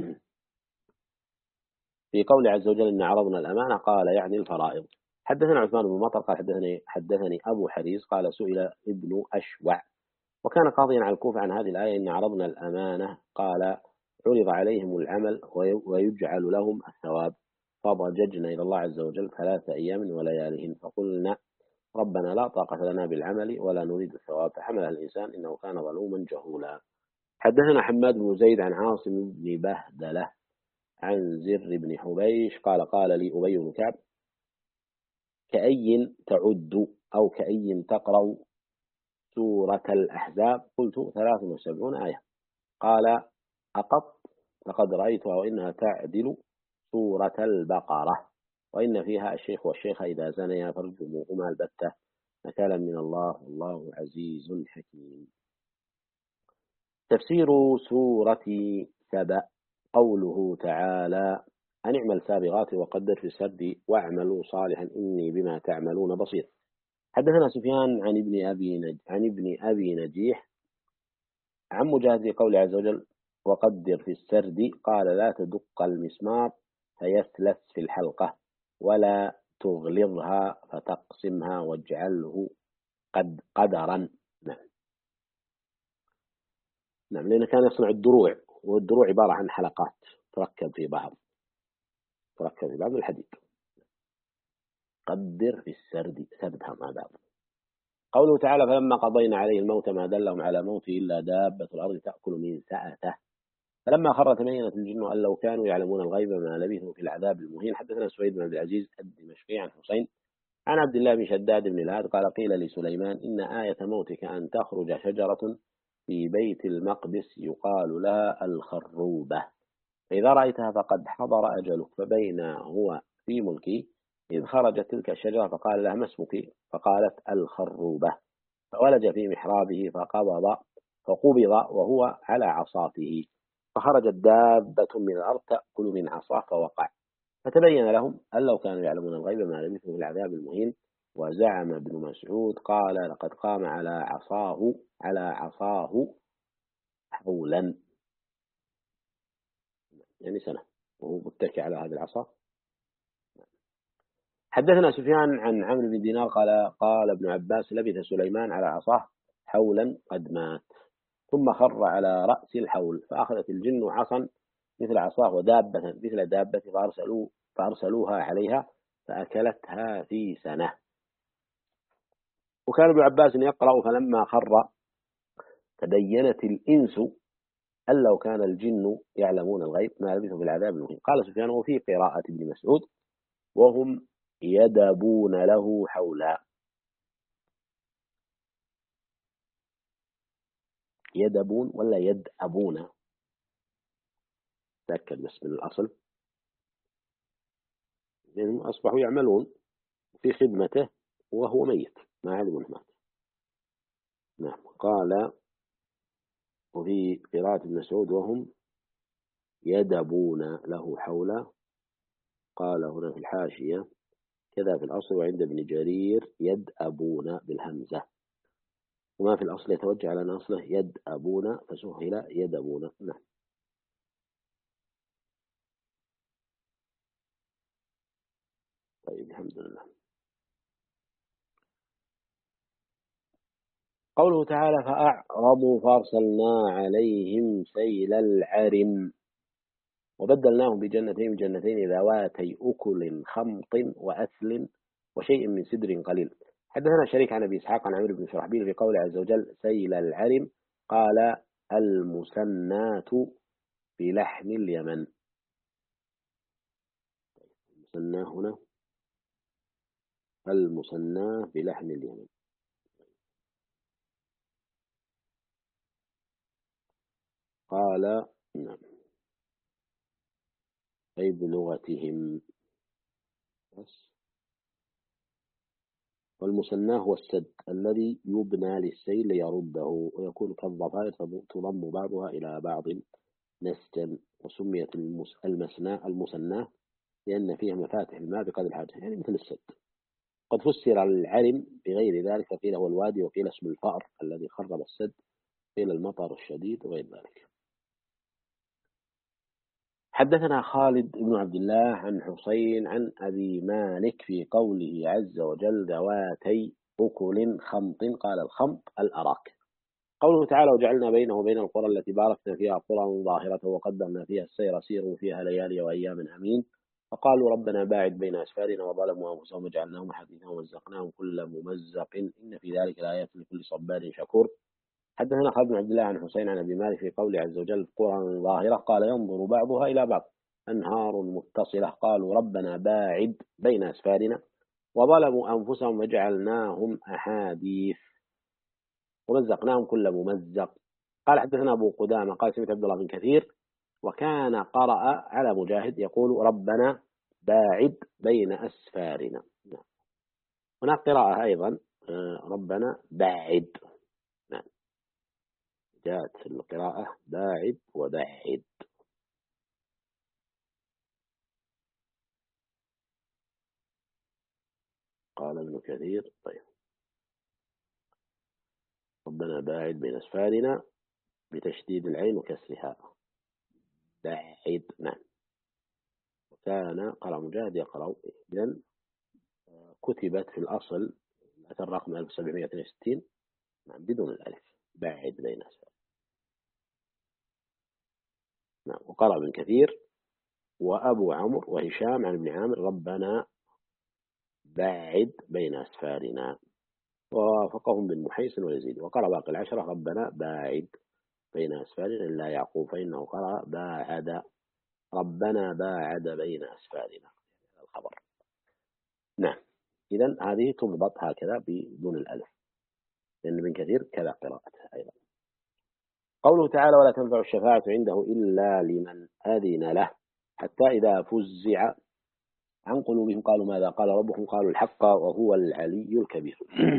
في قول عز وجل إن عرضنا الأمانة قال يعني الفرائض. حدثنا عثمان بن مطر قال حدثني أبو حريز قال سئل ابن أشوع وكان قاضيا على الكوفة عن هذه الآية إن عرضنا الأمانة، قال عرض عليهم العمل ويجعل لهم الثواب، فضججنا إلى الله عز وجل 3 أيام ولياليهن فقلنا ربنا لا طاقة لنا بالعمل ولا نريد الثواب، فحملها الإنسان إنه كان ظلوما جهولا. حدثنا حماد بن زيد عن عاصم بن بهدلة عن زر بن حبيش قال قال لي أبي بن كعب كأي تعد أو كأي تقرأ سورة الأحزاب؟ قلت 73 آية. قال أقط فقد رأيتها وإنها تعدل سورة البقرة، وإن فيها الشيخ والشيخة إذا زنيا فارجموهما البتة نكالا من الله والله عزيز حكيم. تفسير سورة سبأ قوله تعالى أن اعمل سابغات وقدر في السرد واعملوا صالحا إني بما تعملون بصير. حدثنا سفيان عن ابن أبي نجيح عن مجاهد قول عز وجل وقدر في السرد قال لا تدق المسمار فيسلس في الحلقة ولا تغلظها فتقسمها واجعله قدرا. نعم لأنه كان يصنع الدروع، والدروع عبارة عن حلقات تركب في بعض من الحديد. قدر في السرد سردها مع بعض. قوله تعالى فلما قضينا عليه الموت ما دلهم على موته إلا دابة الأرض تأكل من سأته فلما خر تبينت الجن أن لو كانوا يعلمون الغيب ما لبثوا في العذاب المهين. حدثنا سويد بن عبد العزيز الدمشقي عن حسين عن عبد الله بن شداد بن الهاد قال قيل لسليمان إن آية موتك أن تخرج شجرة في بيت المقدس يقال لها الخروبة، فإذا رأيتها فقد حضر أجلك. فبين هو في ملكي إذ خرجت تلك الشجرة فقال لها ما اسمك؟ فقالت الخروبة، فولج في محرابه فقبض وهو على عصاته، فخرجت دابة من الأرض تأكل من عصاه فوقع. فتبين لهم أن لو كانوا يعلمون الغيب ما لبثوا في العذاب المهين. وزعم ابن مسعود قال لقد قام على عصاه حولا، يعني سنة وهو متكئ على هذه العصا. حدثنا سفيان عن عمرو بن دينار قال ابن عباس لبث سليمان على عصاه حولا قد مات، ثم خر على رأس الحول، فأخذت الجن عصا مثل عصاه ودابة مثل دابة فأرسلوها عليها فأكلتها في سنة. وكان ابن عباس يقرأ فلما خر تبينت الإنس أن لو كان الجن يعلمون الغيب ما لبثوا في العذاب المهين. قال سفيان وفي قراءة ابن مسعود وهم يدبون له حولا. يدبون ولا يدأبون؟ تأكد بس من الأصل، لأنهم أصبحوا يعملون في خدمته وهو ميت ما علموا مات. نعم. قال وفي قراءة ابن مسعود وهم يدبون له حولا. قال هنا في الحاشية كذا في الأصل وعند ابن جرير يدأبون بالهمزة، وما في الأصل يتوجه على أن أصله يدأبون فسهل يدبون. نعم. طيب الحمد لله. قوله تعالى فأعرضوا فأرسلنا عليهم سيل العرم وبدلناهم بجنتين ذواتي أكل خمط وأثل وشيء من سدر قليل. حدثنا شريك عن أبي إسحاق عن عمرو بن شرحبيل في قوله عز وجل سيل العرم قال المسنات بلحم اليمن. المسنى هنا المسنى بلحم اليمن. قال نعم أي بلغتهم. والمسنى هو السد الذي يبنى للسيل ليرده ويكون كالضفائر تضم بعضها إلى بعض نسجا. وسميت المسنى لأن فيها مفاتح الماء بقدر الحاجة، يعني مثل السد. قد فسر العرم بغير ذلك، قيل هو الوادي وقيل اسم الفأر الذي خرب السد، قيل المطر الشديد وغير ذلك. حدثنا خالد بن عبد الله عن حسين عن أبي مالك في قوله عز وجل ذواتي أكل خمط قال الخمط الأراك. قوله تعالى وجعلنا بينه وبين القرى التي باركنا فيها قرى ظاهرة وقدرنا فيها السير سيروا فيها ليالي وأيام أمين. فقالوا ربنا باعد بين أسفارنا وظلموا أنفسهم وجعلناهم حديثا ومزقناهم كل ممزق إن في ذلك لآيات لكل صبار شكور. حدثنا خالد بن عبد الله عن حسين عن أبي مالك في قوله عز وجل قرى ظاهرة قال ينظر بعضها إلى بعض أنهار متصلة قالوا ربنا باعد بين أسفارنا وظلموا أنفسهم وجعلناهم أحاديث ومزقناهم كل ممزق. قال حدثنا أبو قدامة قال سمعت عبد الله بن كثير وكان قرأ على مجاهد يقول ربنا باعد بين أسفارنا. هناك قراءة أيضا ربنا باعد. نعم جاءت في القراءة باعد وبعد. قال ابن كثير طيب ربنا باعد بين أسفارنا بتشديد العين وكسرها باعد. نعم. وكان قرأ مجاهد يقرأ إذن كتبت في الأصل الأثر رقم 1762 نعم بدون الألف باعد بين أسفار. نعم. وقرأ ابن كثير وأبو عمرو وهشام عن ابن عامر ربنا باعد بين أسفارنا ووافقهم بن محيصن ويزيد. وقرأ باقي العشرة ربنا باعد بين أسفارنا إلا يعقوب فإنه قرأ باعد ربنا باعد بين أسفارنا الخبر. نعم. إذن هذه تضبط هكذا بدون الألف لأن ابن كثير كذا قراءته أيضا. قوله تعالى ولا تنفع الشفاعة عنده إلا لمن أذن له حتى إذا فزع عن قلوبهم قالوا ماذا قال ربكم قالوا الحق وهو العلي الكبير.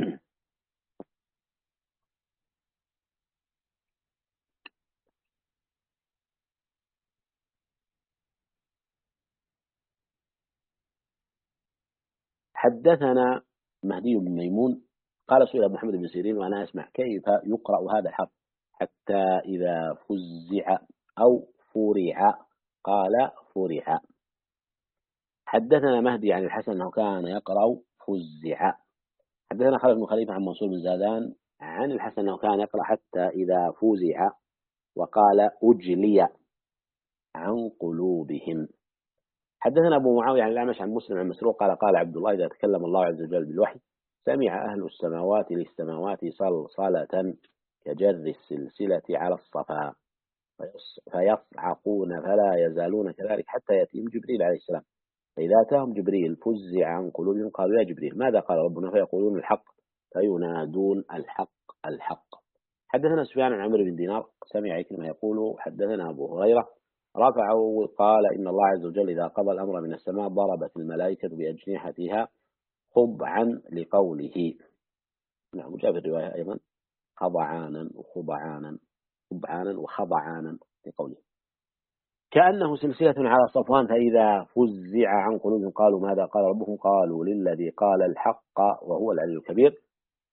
حدثنا مهدي بن ميمون قال سئل محمد بن سيرين وأنا أسمع كيف يقرأ هذا الحرف حتى إذا فزع أو فرع قال فرع. حدثنا مهدي عن الحسن أنه كان يقرأ فزع. حدثنا خالد بن خليفة عن منصور بن زادان عن الحسن أنه كان يقرأ حتى إذا فزع وقال أجلي عن قلوبهم. حدثنا أبو معاوية عن الأعمش عن مسلم عن مسروق قال قال عبد الله إذا تكلم الله عز وجل بالوحي سمع أهل السماوات للسماوات صلصلة كجر السلسلة على الصفا فيصعقون فلا يزالون كذلك حتى يأتيهم جبريل عليه السلام، فإذا أتاهم جبريل فزع عن قلوبهم قالوا يا جبريل ماذا قال ربنا؟ فيقولون الحق فينادون الحق الحق. حدثنا سفيان عن عمرو بن دينار سمع عكرمة يقول حدثنا أبو هريرة رفعه قال إن الله عز وجل إذا قضى الأمر من السماء ضربت الملائكة بأجنحتها خضعا لقوله. نعم وجاء في الرواية أيضا خضعانا وخضعانا خضعانا وخضعانا لقوله كأنه سلسلة على صفوان فإذا فزع عن قلوبهم قالوا ماذا قال ربهم؟ قالوا للذي قال الحق وهو العلي الكبير.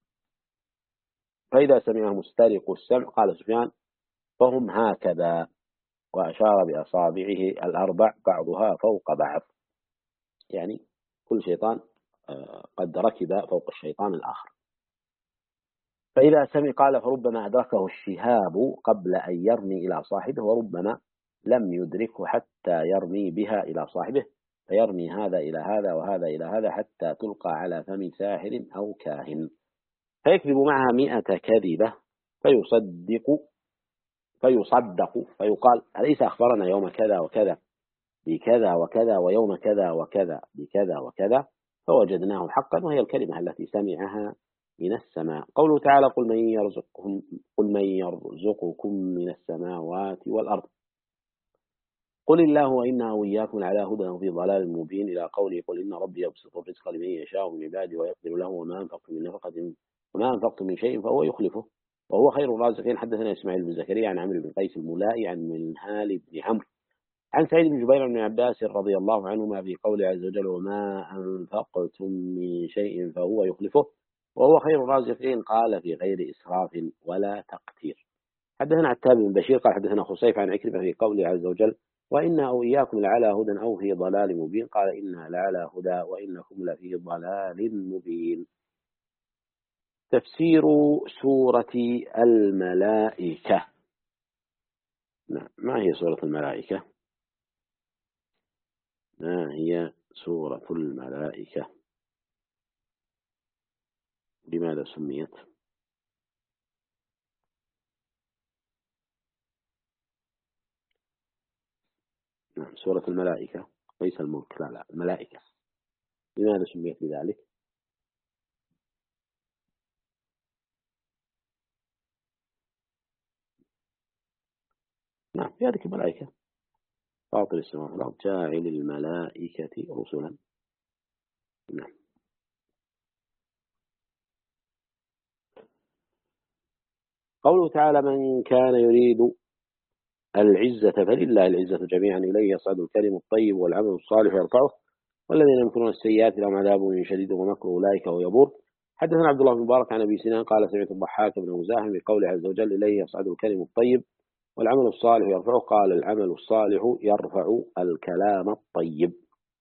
فإذا سمعه مسترق السمع قال سفيان فهم هكذا وأشار بأصابعه الأربع بعضها فوق بعض، يعني كل شيطان قد ركب فوق الشيطان الآخر. فإذا سمع قال فربما أدركه الشهاب قبل أن يرمي إلى صاحبه وربما لم يدركه حتى يرمي بها إلى صاحبه فيرمي هذا إلى هذا وهذا إلى هذا حتى تلقى على فم ساحر أو كاهن فيكذب معها 100 كذبة فيصدق فيقال أليس أخبرنا يوم كذا وكذا بكذا وكذا ويوم كذا وكذا بكذا وكذا فوجدناه حقا وهي الكلمة التي سمعها من السماء. قوله تعالى قل من يرزقكم من السماوات والأرض قل الله وإنا وإياكم على هدى وفي ضلال مبين إلى قوله قل إن ربي يبسط الرزق لمن يشاء من عباده ويقدر له وما أنفقتم من شيء فهو يخلفه وهو خير الرازقين. حدثنا إسماعيل بن زكريا عن عمرو بن قيس الملائي عن منهال بن عمرو عن سعيد بن جبير بن عباس رضي الله عنهما في قوله عز وجل وما أنفقتم من شيء فهو يخلفه وهو خير الرازقين قال في غير إسراف ولا تقتير. حدثنا عتاب بن بشير قال حدثنا خصيف عن عكرمة في قوله عز وجل وإنا أو إياكم لعلى هدى أو في ضلال مبين قال إنا لعلى هدى وإنكم لفي ضلال مبين. تفسير سورة الملائكة. نعم ما هي سورة الملائكة؟ ما هي سورة الملائكة؟ لماذا سميت؟ نعم سورة الملائكة ليس الملك لا الملائكة. لماذا سميت بذلك؟ نعم في هذه الملائكة فاطر السماوات والأرض جاعل الملائكة رسلا. نعم. قوله تعالى من كان يريد العزة فلله العزة جميعا إليه يصعد الكلم الطيب والعمل الصالح يرفعه والذين يمكرون السيئات لهم عذاب شديد ومكر أولئك هو يبور. حدثنا عبد الله بن مبارك عن أبي سنان قال سمعت الضحاك بن مزاحم بقول عز وجل إليه يصعد الكلم الطيب والعمل الصالح يرفعه قال العمل الصالح يرفع الكلام الطيب.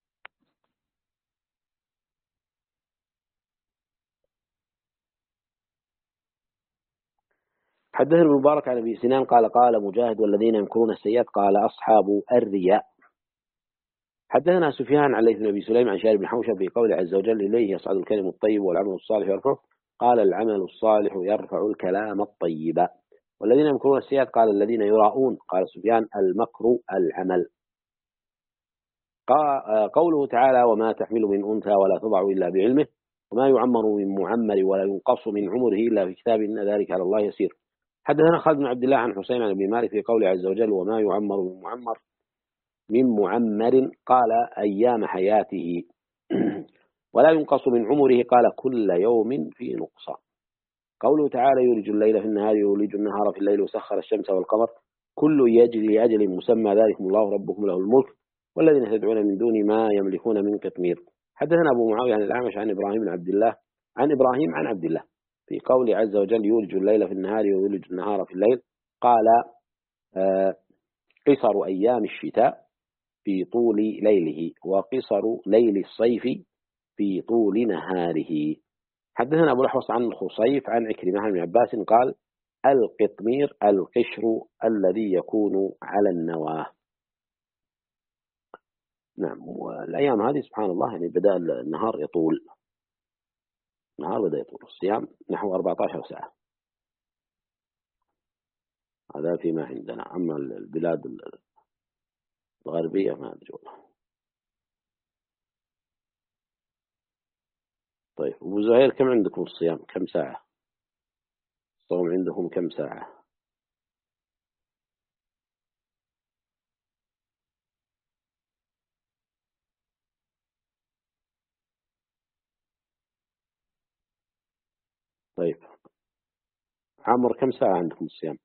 حدثنا ابن مبارك عن أبي سنان قال قال مجاهد والذين يمكرون السيئات قال أصحاب الرياء. حدثنا سفيان عن ليث بن أبي سليم عن شارب بن حوشب في قول عز وجل إليه يصعد الكلم الطيب والعمل الصالح يرفعه قال العمل الصالح يرفع الكلام الطيب. والذين يمكرون السيئات قال الذين يراؤون قال سفيان المكر العمل. قوله تعالى وما تحمل من أنثى ولا تضع إلا بعلمه وما يعمر من معمر ولا ينقص من عمره إلا في كتاب إن ذلك على الله يسير. حدثنا خالد بن عبد الله عن حسين عن أبي مالك في قوله عز وجل وما يعمر من معمر قال أيام حياته ولا ينقص من عمره قال كل يوم في نقصة. قوله تعالى يولج الليل في النهار يولج النهار في الليل وسخر الشمس والقمر كل يجري لأجل مسمى ذلكم الله ربكم له الملك والذين تدعون من دون ما يملكون من قطمير. حدثنا أبو معاوية عن الأعمش عن إبراهيم بن عبد الله عن إبراهيم عن عبد الله في قول عز وجل يولج الليل في النهار ويولج النهار في الليل قال قصر أيام الشتاء في طول ليله، وقصر ليل الصيف في طول نهاره. حدثنا أبو الأحوص عن خصيف عن عكرمة عن ابن عباس قال: القطمير القشر الذي يكون على النواة. نعم. والأيام هذه سبحان الله يعني بدأ النهار يطول، النهار بدأ يطول، الصيام نحو 14 ساعة، هذا فيما عندنا. أما البلاد الغربية ما أدري والله. طيب أبو زهير، كم عندكم الصيام؟ كم ساعة الصوم عندكم؟ كم ساعة؟ طيب عمر، كم ساعة عندكم الصيام؟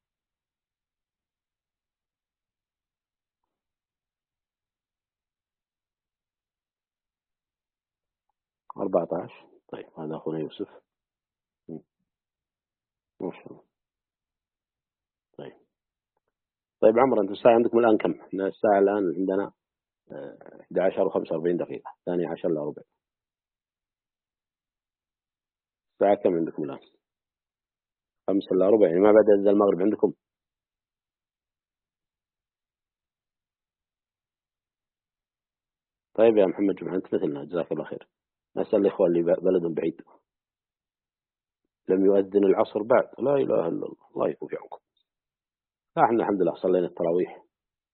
14. طيب هذا أخونا يوسف. م. ما شاء الله. طيب. طيب عمر، أنت الساعة عندكم الآن كم؟ إحنا الساعة الآن عندنا 11 و45 دقيقة، 12 إلا ربع. الساعة كم عندكم الآن؟ 5 إلا ربع، يعني ما بعد أذان المغرب عندكم؟ طيب يا محمد جمعة، أنت مثلنا، جزاك الله خير. نسأل الإخوة اللي بلدهم بعيد لم يؤذن العصر بعد. لا إله إلا الله، الله يكون في عونكم. لا، احنا الحمد لله صلينا التراويح،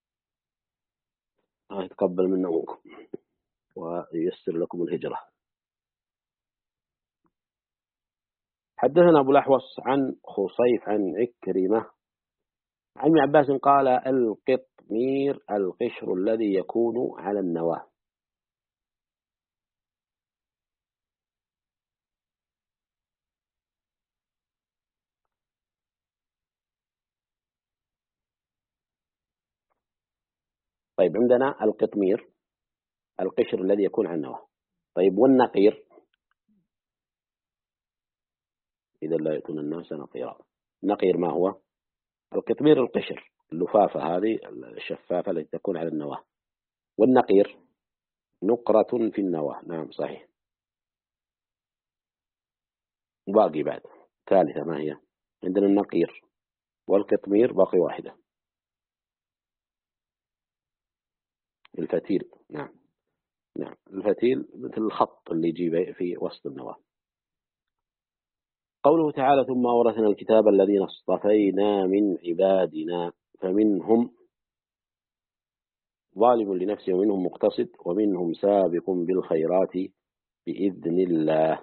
الله يتقبل منا ومنكم وييسر لكم الهجرة. حدثنا أبو الأحوص عن خصيف عن عكرمة عن ابن عباس قال: القطمير القشر الذي يكون على النواة. طيب عندنا القطمير القشر الذي يكون على النواة. طيب والنقير؟ إذا لا يأتون الناس نقيرا. النقير ما هو؟ القطمير القشر، اللفافة هذه الشفافة التي تكون على النواة. والنقير نقرة في النواة. نعم صحيح. باقي بعد ثالثة ما هي؟ عندنا النقير والقطمير، باقي واحدة، الفتيل. نعم. نعم الفتيل مثل الخط اللي يجي في وسط النواة. قوله تعالى: ثم أورثنا الكتاب الذين اصطفينا من عبادنا فمنهم ظالم لنفسه ومنهم مقتصد ومنهم سابق بالخيرات بإذن الله،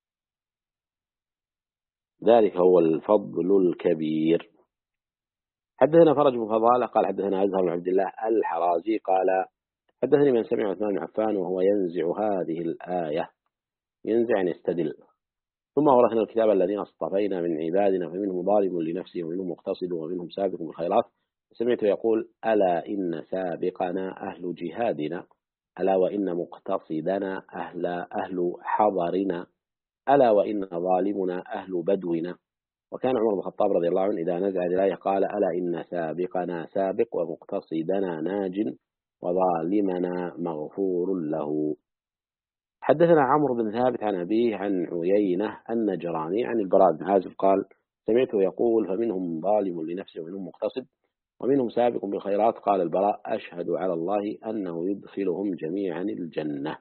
ذلك هو الفضل الكبير. حدثنا فرج بن فضالة قال: حدثنا أزهر بن عبد الله الحرازي قال: حدثني من سمع عثمان بن عفان وهو ينزع هذه الآية، ينزع يعني يستدل. ثم أورثنا الكتاب الذين اصطفينا من عبادنا فمنهم ظالم لنفسه ومنهم مقتصد ومنهم سابق بالخيرات. سمعت يقول: ألا إن سابقنا أهل جهادنا، ألا وإن مقتصدنا أهل حضرنا، ألا وإن ظالمنا أهل بدونا. وكان عمر بن الخطاب رضي الله عنه إذا نزع الآية قال: ألا إن سابقنا سابق ومقتصدنا ناج وظالمنا مغفور له. حدثنا عمرو بن ثابت عن أبيه عن عيينة النجراني عن البراء بن عازب قال: سمعته يقول: فمنهم ظالم لنفسه ومنهم مقتصد ومنهم سابق بالخيرات. قال البراء: أشهد على الله أنه يدخلهم جميعا الجنة.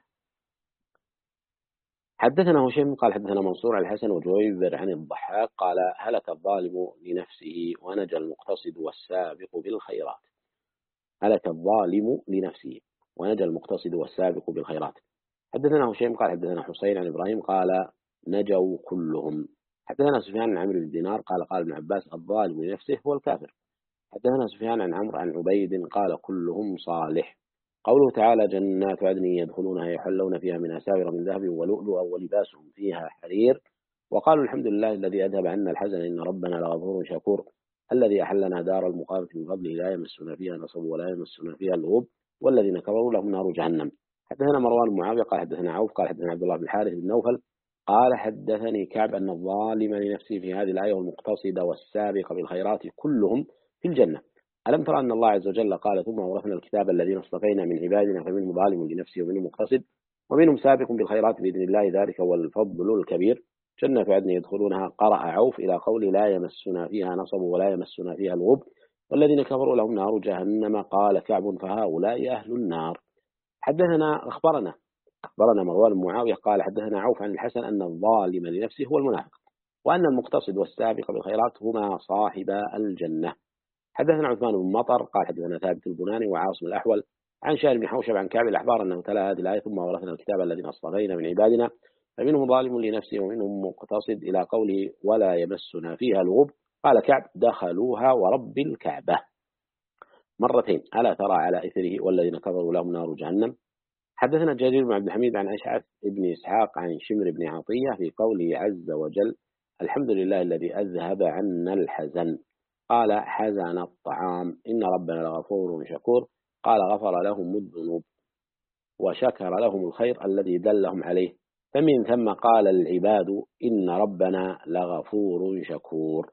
حدثنا هشيم قال: حدثنا منصور عن الحسن وجويبر عن الضحاك قال: هلك الظالم لنفسه ونجى المقتصد والسابق بالخيرات. هلك الظالم لنفسه ونجى المقتصد والسابق بالخيرات. حدثنا هشيم قال: حدثنا حسين عن إبراهيم قال: نجوا كلهم. حدثنا سفيان عن عمرو بن دينار قال: قال ابن عباس: الظالم لنفسه هو الكافر. حدثنا سفيان عن عمرو عن عبيد قال: كلهم صالح. قوله تعالى: جنات عدن يدخلونها يحلون فيها من أساور من ذهب ولؤلؤا ولباسهم فيها حرير. وقالوا: الحمد لله الذي أذهب عنا الحزن إن ربنا لغفور شكور، الذي أحلنا دار المقامة من فضله لا يمسنا فيها نصب ولا يمسنا فيها لغوب والذين كفروا لهم نار جهنم. حدثنا مروان بن معاوية قال: حدثنا عوف قال: حدثنا عبد الله بن الحارث بن نوفل قال: حدثني كعب أن الظالم لنفسه في هذه الآية والمقتصد والسابق بالخيرات كلهم في الجنة. ألم ترى أن الله عز وجل قال ثم أورثنا الكتاب الذين اصطفينا من عبادنا فمنهم ظالم لنفسه ومنهم مقتصد ومنهم سابق بالخيرات بإذن الله ذلك هو الفضل الكبير جنة عدن يدخلونها قرأ عوف إلى قول لا يمسنا فيها نصب ولا يمسنا فيها لغب والذين كفروا لهم نار جهنم قال كعب فهؤلاء أهل النار. أخبرنا مروان بن معاوية قال حدثنا عوف عن الحسن أن الظالم لنفسه هو المنافق وأن المقتصد والسابق بالخيرات هما صاحبا الجنة. حدثنا عثمان بن مطر قال حدثنا ثابت البناني وعاصم الأحول عن شهر بن حوشب عن كعب الأحبار أنه تلا هذه الآية ثم ورثنا الكتاب الذين اصطفينا من عبادنا فمنهم ظالم لنفسه ومنهم مقتصد إلى قوله ولا يمسنا فيها لغب قال كعب دخلوها ورب الكعبة مرتين ألا ترى على إثره والذين كفروا لهم نار جهنم. حدثنا جرير بن عبد الحميد عن أشعث بن إسحاق عن شمر بن عطية في قوله عز وجل الحمد لله الذي أذهب عنا الحزن قال حزن الطعام إن ربنا لغفور شكور قال غفر لهم الذنوب وشكر لهم الخير الذي دلهم عليه فمن ثم قال العباد إن ربنا لغفور شكور.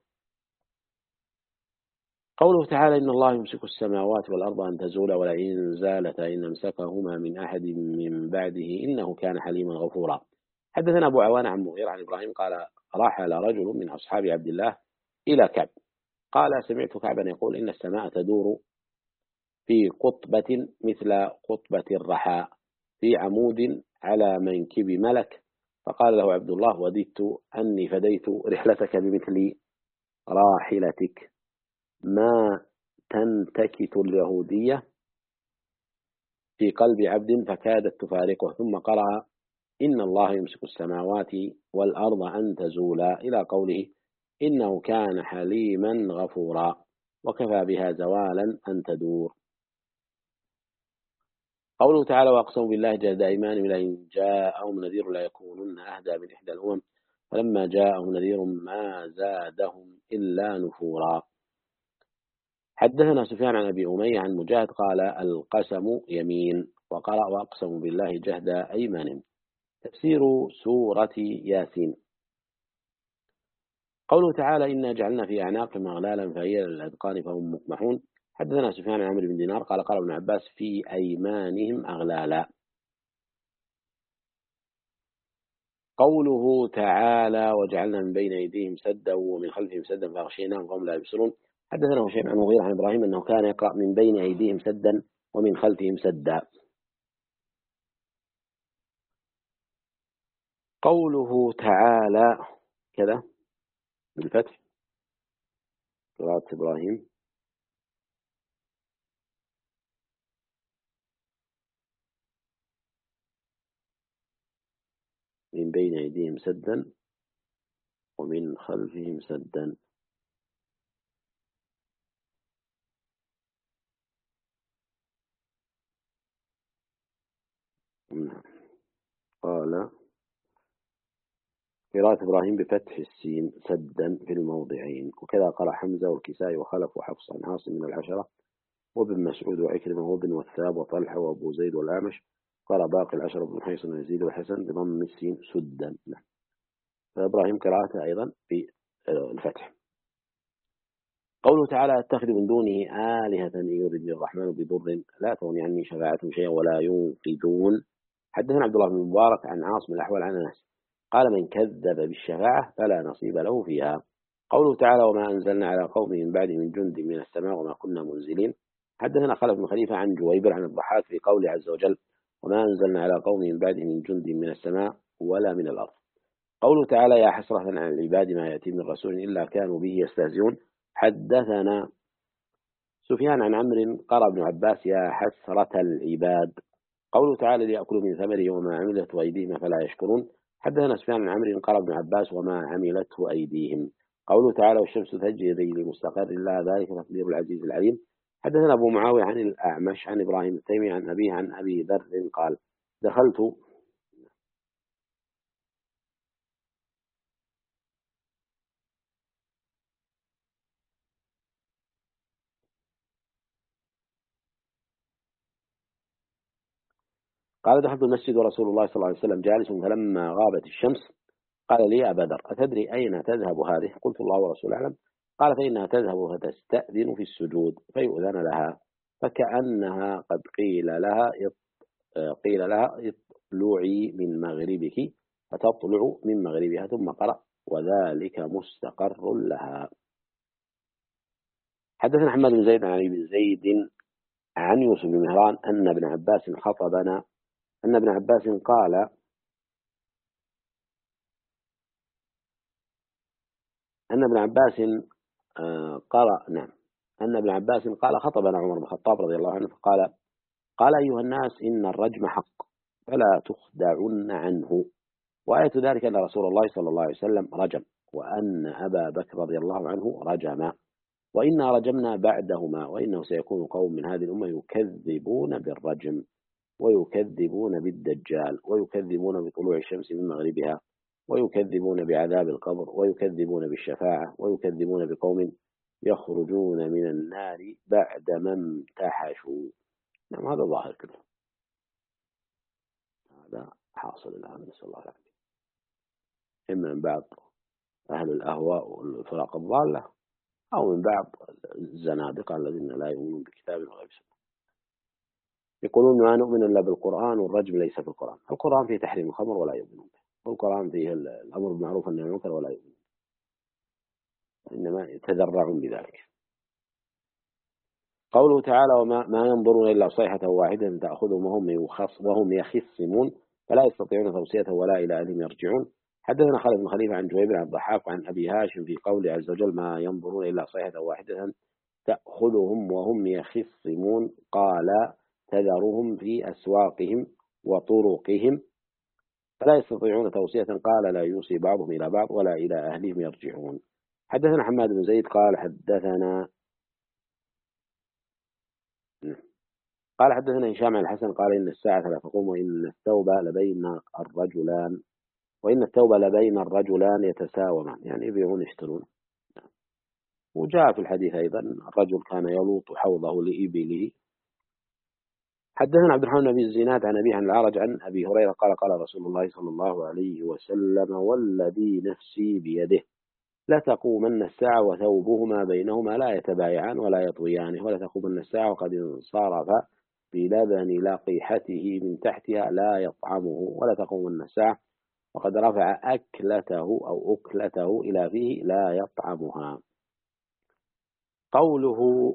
قوله تعالى إن الله يمسك السماوات والأرض أن تزولا ولئن زالتا إن أمسكهما من أحد من بعده إنه كان حليما غفورا. حدثنا أبو عوان عن مغيرة عن إبراهيم قال رحل رجل من أصحاب عبد الله إلى كعب قال سمعت كعبا يقول إن السماء تدور في قطبة مثل قطبة الرحاء في عمود على منكب ملك فقال له عبد الله وددت أني فديت رحلتك بمثل راحلتك ما تنتكت اليهودية في قلب عبد فكادت تفارقه ثم قرأ إن الله يمسك السماوات والأرض أن تزولا إلى قوله إنه كان حليما غفورا وكفى بها زوالا أن تدور. قوله تعالى وأقسموا بالله جهد أيمانهم لئن جاءهم نذير لا يكونن أهدى من إحدى الأمم فلما جاءهم نذير ما زادهم إلا نفورا. حدثنا سفيان عن أبي أمية عن مجاهد قال القسم يمين وقرأ وأقسموا بالله جهد أيمانهم. تفسير سورة ياسين. قوله تعالى إنا جعلنا في أعناقهم أغلالا فهي للأذقان فهم مقمحون. حدثنا سفيان عن عمرو بن دينار قال قال ابن عباس في أيمانهم أغلالا. قوله تعالى وجعلنا من بين أيديهم سدا ومن خلفهم سدا فأغشيناهم فهم لا يبصرون. حدثنا هشيم عن مغيرة عن إبراهيم أنه كان يقرأ من بين أيديهم سدا ومن خلفهم سدا. قوله تعالى كذا بالفتح قراءة إبراهيم من بين أيديهم سدا ومن خلفهم سدا. قال قراءة إبراهيم بفتح السين سدا في الموضعين وكذا قرأ حمزة والكسائي وخلف وحفص عن عاصم من العشرة وابن مسعود وعكرمة وابن والثاب وطلحة وأبو زيد والأعمش قرأ باقي العشرة بن حيصن ويزيد والحسن بضم السين سدا. فإبراهيم قراءته أيضا بالفتح. قوله تعالى اتخذ من دونه آلهة إن يردني الرحمن بضر لا تغني عني شفاعتهم شيئا ولا ينقذون. حدثنا عبد الله بن مبارك عن عاصم الأحول عن أنس قال من كذب بالشفاعة فلا نصيب له فيها. قوله تعالى وما أنزلنا على قوم من بعد من جند من السماء وما كنا منزلين. حدثنا خلف بن خليفة عن جويبر عن الضحاك في قوله عز وجل وما أنزلنا على قوم من بعد من جند من السماء ولا من الأرض. قوله تعالى يا حسرة على العباد ما يأتي من رسول إلا كانوا به يستهزئون. حدثنا سفيان عن عمرو قرأ ابن عباس يا حسرة العباد. قوله تعالى ليأكلوا من ثمره وما عملته أيديهم فلا يشكرون. حدثنا سفيان عن عمرو قرأ ابن عباس وما عملته أيديهم. قوله تعالى والشمس تجري لمستقر لها ذلك تقدير العزيز العليم. حدثنا أبو معاوية عن الأعمش عن إبراهيم التيمي عن أبيه عن أبي ذر قال دخلت المسجد ورسول الله صلى الله عليه وسلم جالس فلما غابت الشمس قال لي يا أبا ذر أتدري أين تذهب هذه؟ قلت الله ورسوله أعلم. قال فإنها تذهب فتستأذن في السجود فيؤذن لها، فكأنها قد قيل لها اطلعي من مغربك، فتطلع من مغربها. ثم قرأ وذلك مستقر لها. حدثنا حماد بن زيد عن علي بن زيد عن يوسف بن مهران أن ابن عباس خطبنا، أن ابن عباس قال أن ابن عباس نعم، أن ابن عباس قال خطبنا عمر بن الخطاب رضي الله عنه فقال قال أيها الناس إن الرجم حق فلا تخدعن عنه. وآية ذلك أن رسول الله صلى الله عليه وسلم رجم، وأن أبا بكر رضي الله عنه رجم، وإنا رجمنا بعدهما، وإنه سيكون قوم من هذه الأمة يكذبون بالرجم ويكذبون بالدجال ويكذبون بطلوع الشمس من مغربها ويكذبون بعذاب القبر ويكذبون بالشفاعة ويكذبون بقوم يخرجون من النار بعدما امتحشوا. نعم هذا ظاهر كله، هذا حاصل الآن، نسأل الله العافية، إما من بعض أهل الأهواء والفرق الضالة أو من بعض الزنادقة الذين لا يؤمنون بكتاب ولا بسنة. يقولون ما نؤمن إلا بالقرآن، والرجم ليس في القرآن. القرآن فيه تحريم الخمر ولا يؤمنون به، والقرآن فيه الأمر بالمعروف والنهي عن المنكر ولا يؤمنون، إنما يتذرعون بذلك. قوله تعالى ما ينظرون إلا صيحة واحدة تأخذهم وهم يخصمون فلا يستطيعون توصية ولا إلى أهلهم يرجعون. حدثنا خالد بن خليفة عن جويبر عن الضحاك عن أبي هاشم في قوله عز وجل ما ينظرون إلا صيحة واحدة تأخذهم وهم يخصمون، قال تذرهم في أسواقهم وطرقهم فلا يستطيعون توصية، قال لا يوصي بعضهم إلى بعض ولا إلى أهلهم يرجعون. حدثنا حماد بن زيد قال حدثنا هشام عن الحسن قال إن الساعة لا تقوم وإن التوبة لبين الرجلان يتساومان، يعني يبيعون يشترون. وجاء في الحديث أيضا الرجل كان يلوط حوضه لإبله. حدثنا عبد الرحمن بن الزناد عن أبيه عن الأعرج عن أبي هريرة قال قال رسول الله صلى الله عليه وسلم والذي نفسي بيده لتقومن الساعة وثوبهما بينهما لا يتبايعان ولا يطويان، ولا تقومن الساعة وقد انصرف بلبن لقيحته من تحتها لا يطعمه، ولا تقومن الساعة وقد رفع أكلته إلى فيه لا يطعمها. قوله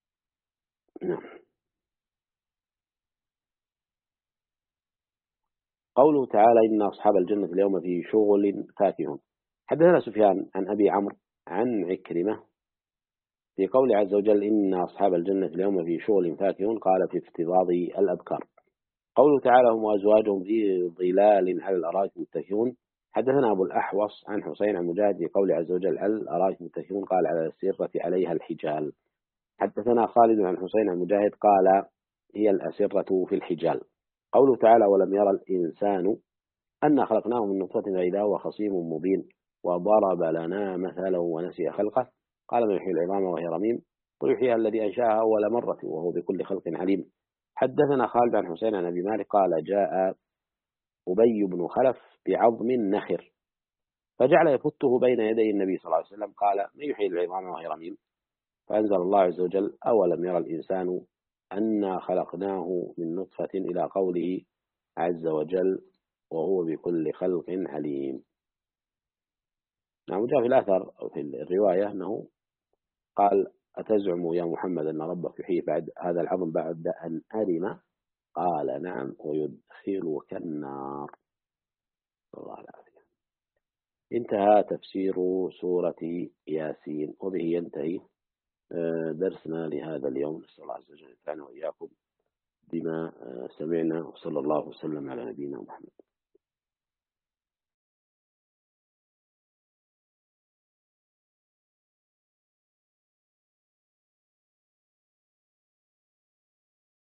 تعالى إن أصحاب الجنة اليوم في شغل فاكهون. حدثنا سفيان عن أبي عمرو عن عكرمة في قول عز وجل إن أصحاب الجنة اليوم في شغل فاكهون، قال في افتراض الأذكار. قوله تعالى هم وأزواجهم في ظلال على الأرائك متكئون. حدثنا أبو الأحوص عن حسين عن مجاهد في قول عز وجل على الأرائك متكئون، قال على الأسرة عليها الحجال. حدثنا خالد عن حسين عن مجاهد قال هي الأسرة في الحجال. قوله تعالى ولم يرى الإنسان أن خلقناه من نطفة فإذا هو خصيم مبين، وضرب لنا مثلا ونسي خلقه، قال من يحيي العظام وهي رميم، قل يحييها الذي أنشأها أول مرة وهو بكل خلق عليم. حدثنا خالد عن حسين عن أبي مالك قال جاء أبي بن خلف بعظم نخر فجعل يفته بين يدي النبي صلى الله عليه وسلم، قال من يحيي العظام وهي رميم، فأنزل الله عز وجل أولم يرى الإنسان أنا خلقناه من نطفة إلى قوله عز وجل وهو بكل خلق عليم. نعم جاء في الأثر أو في الرواية أنه قال أتزعم يا محمد أن ربك يحيي بعد هذا العظم بعد أن أرم، قال نعم ويدخلك النار. الله العافية. انتهى تفسير سورة ياسين، وبه ينتهي درسنا لهذا اليوم. نسأل الله عز وجل أن ينفعنا وإياكم بما سمعنا، وصلى الله وسلم على نبينا محمد.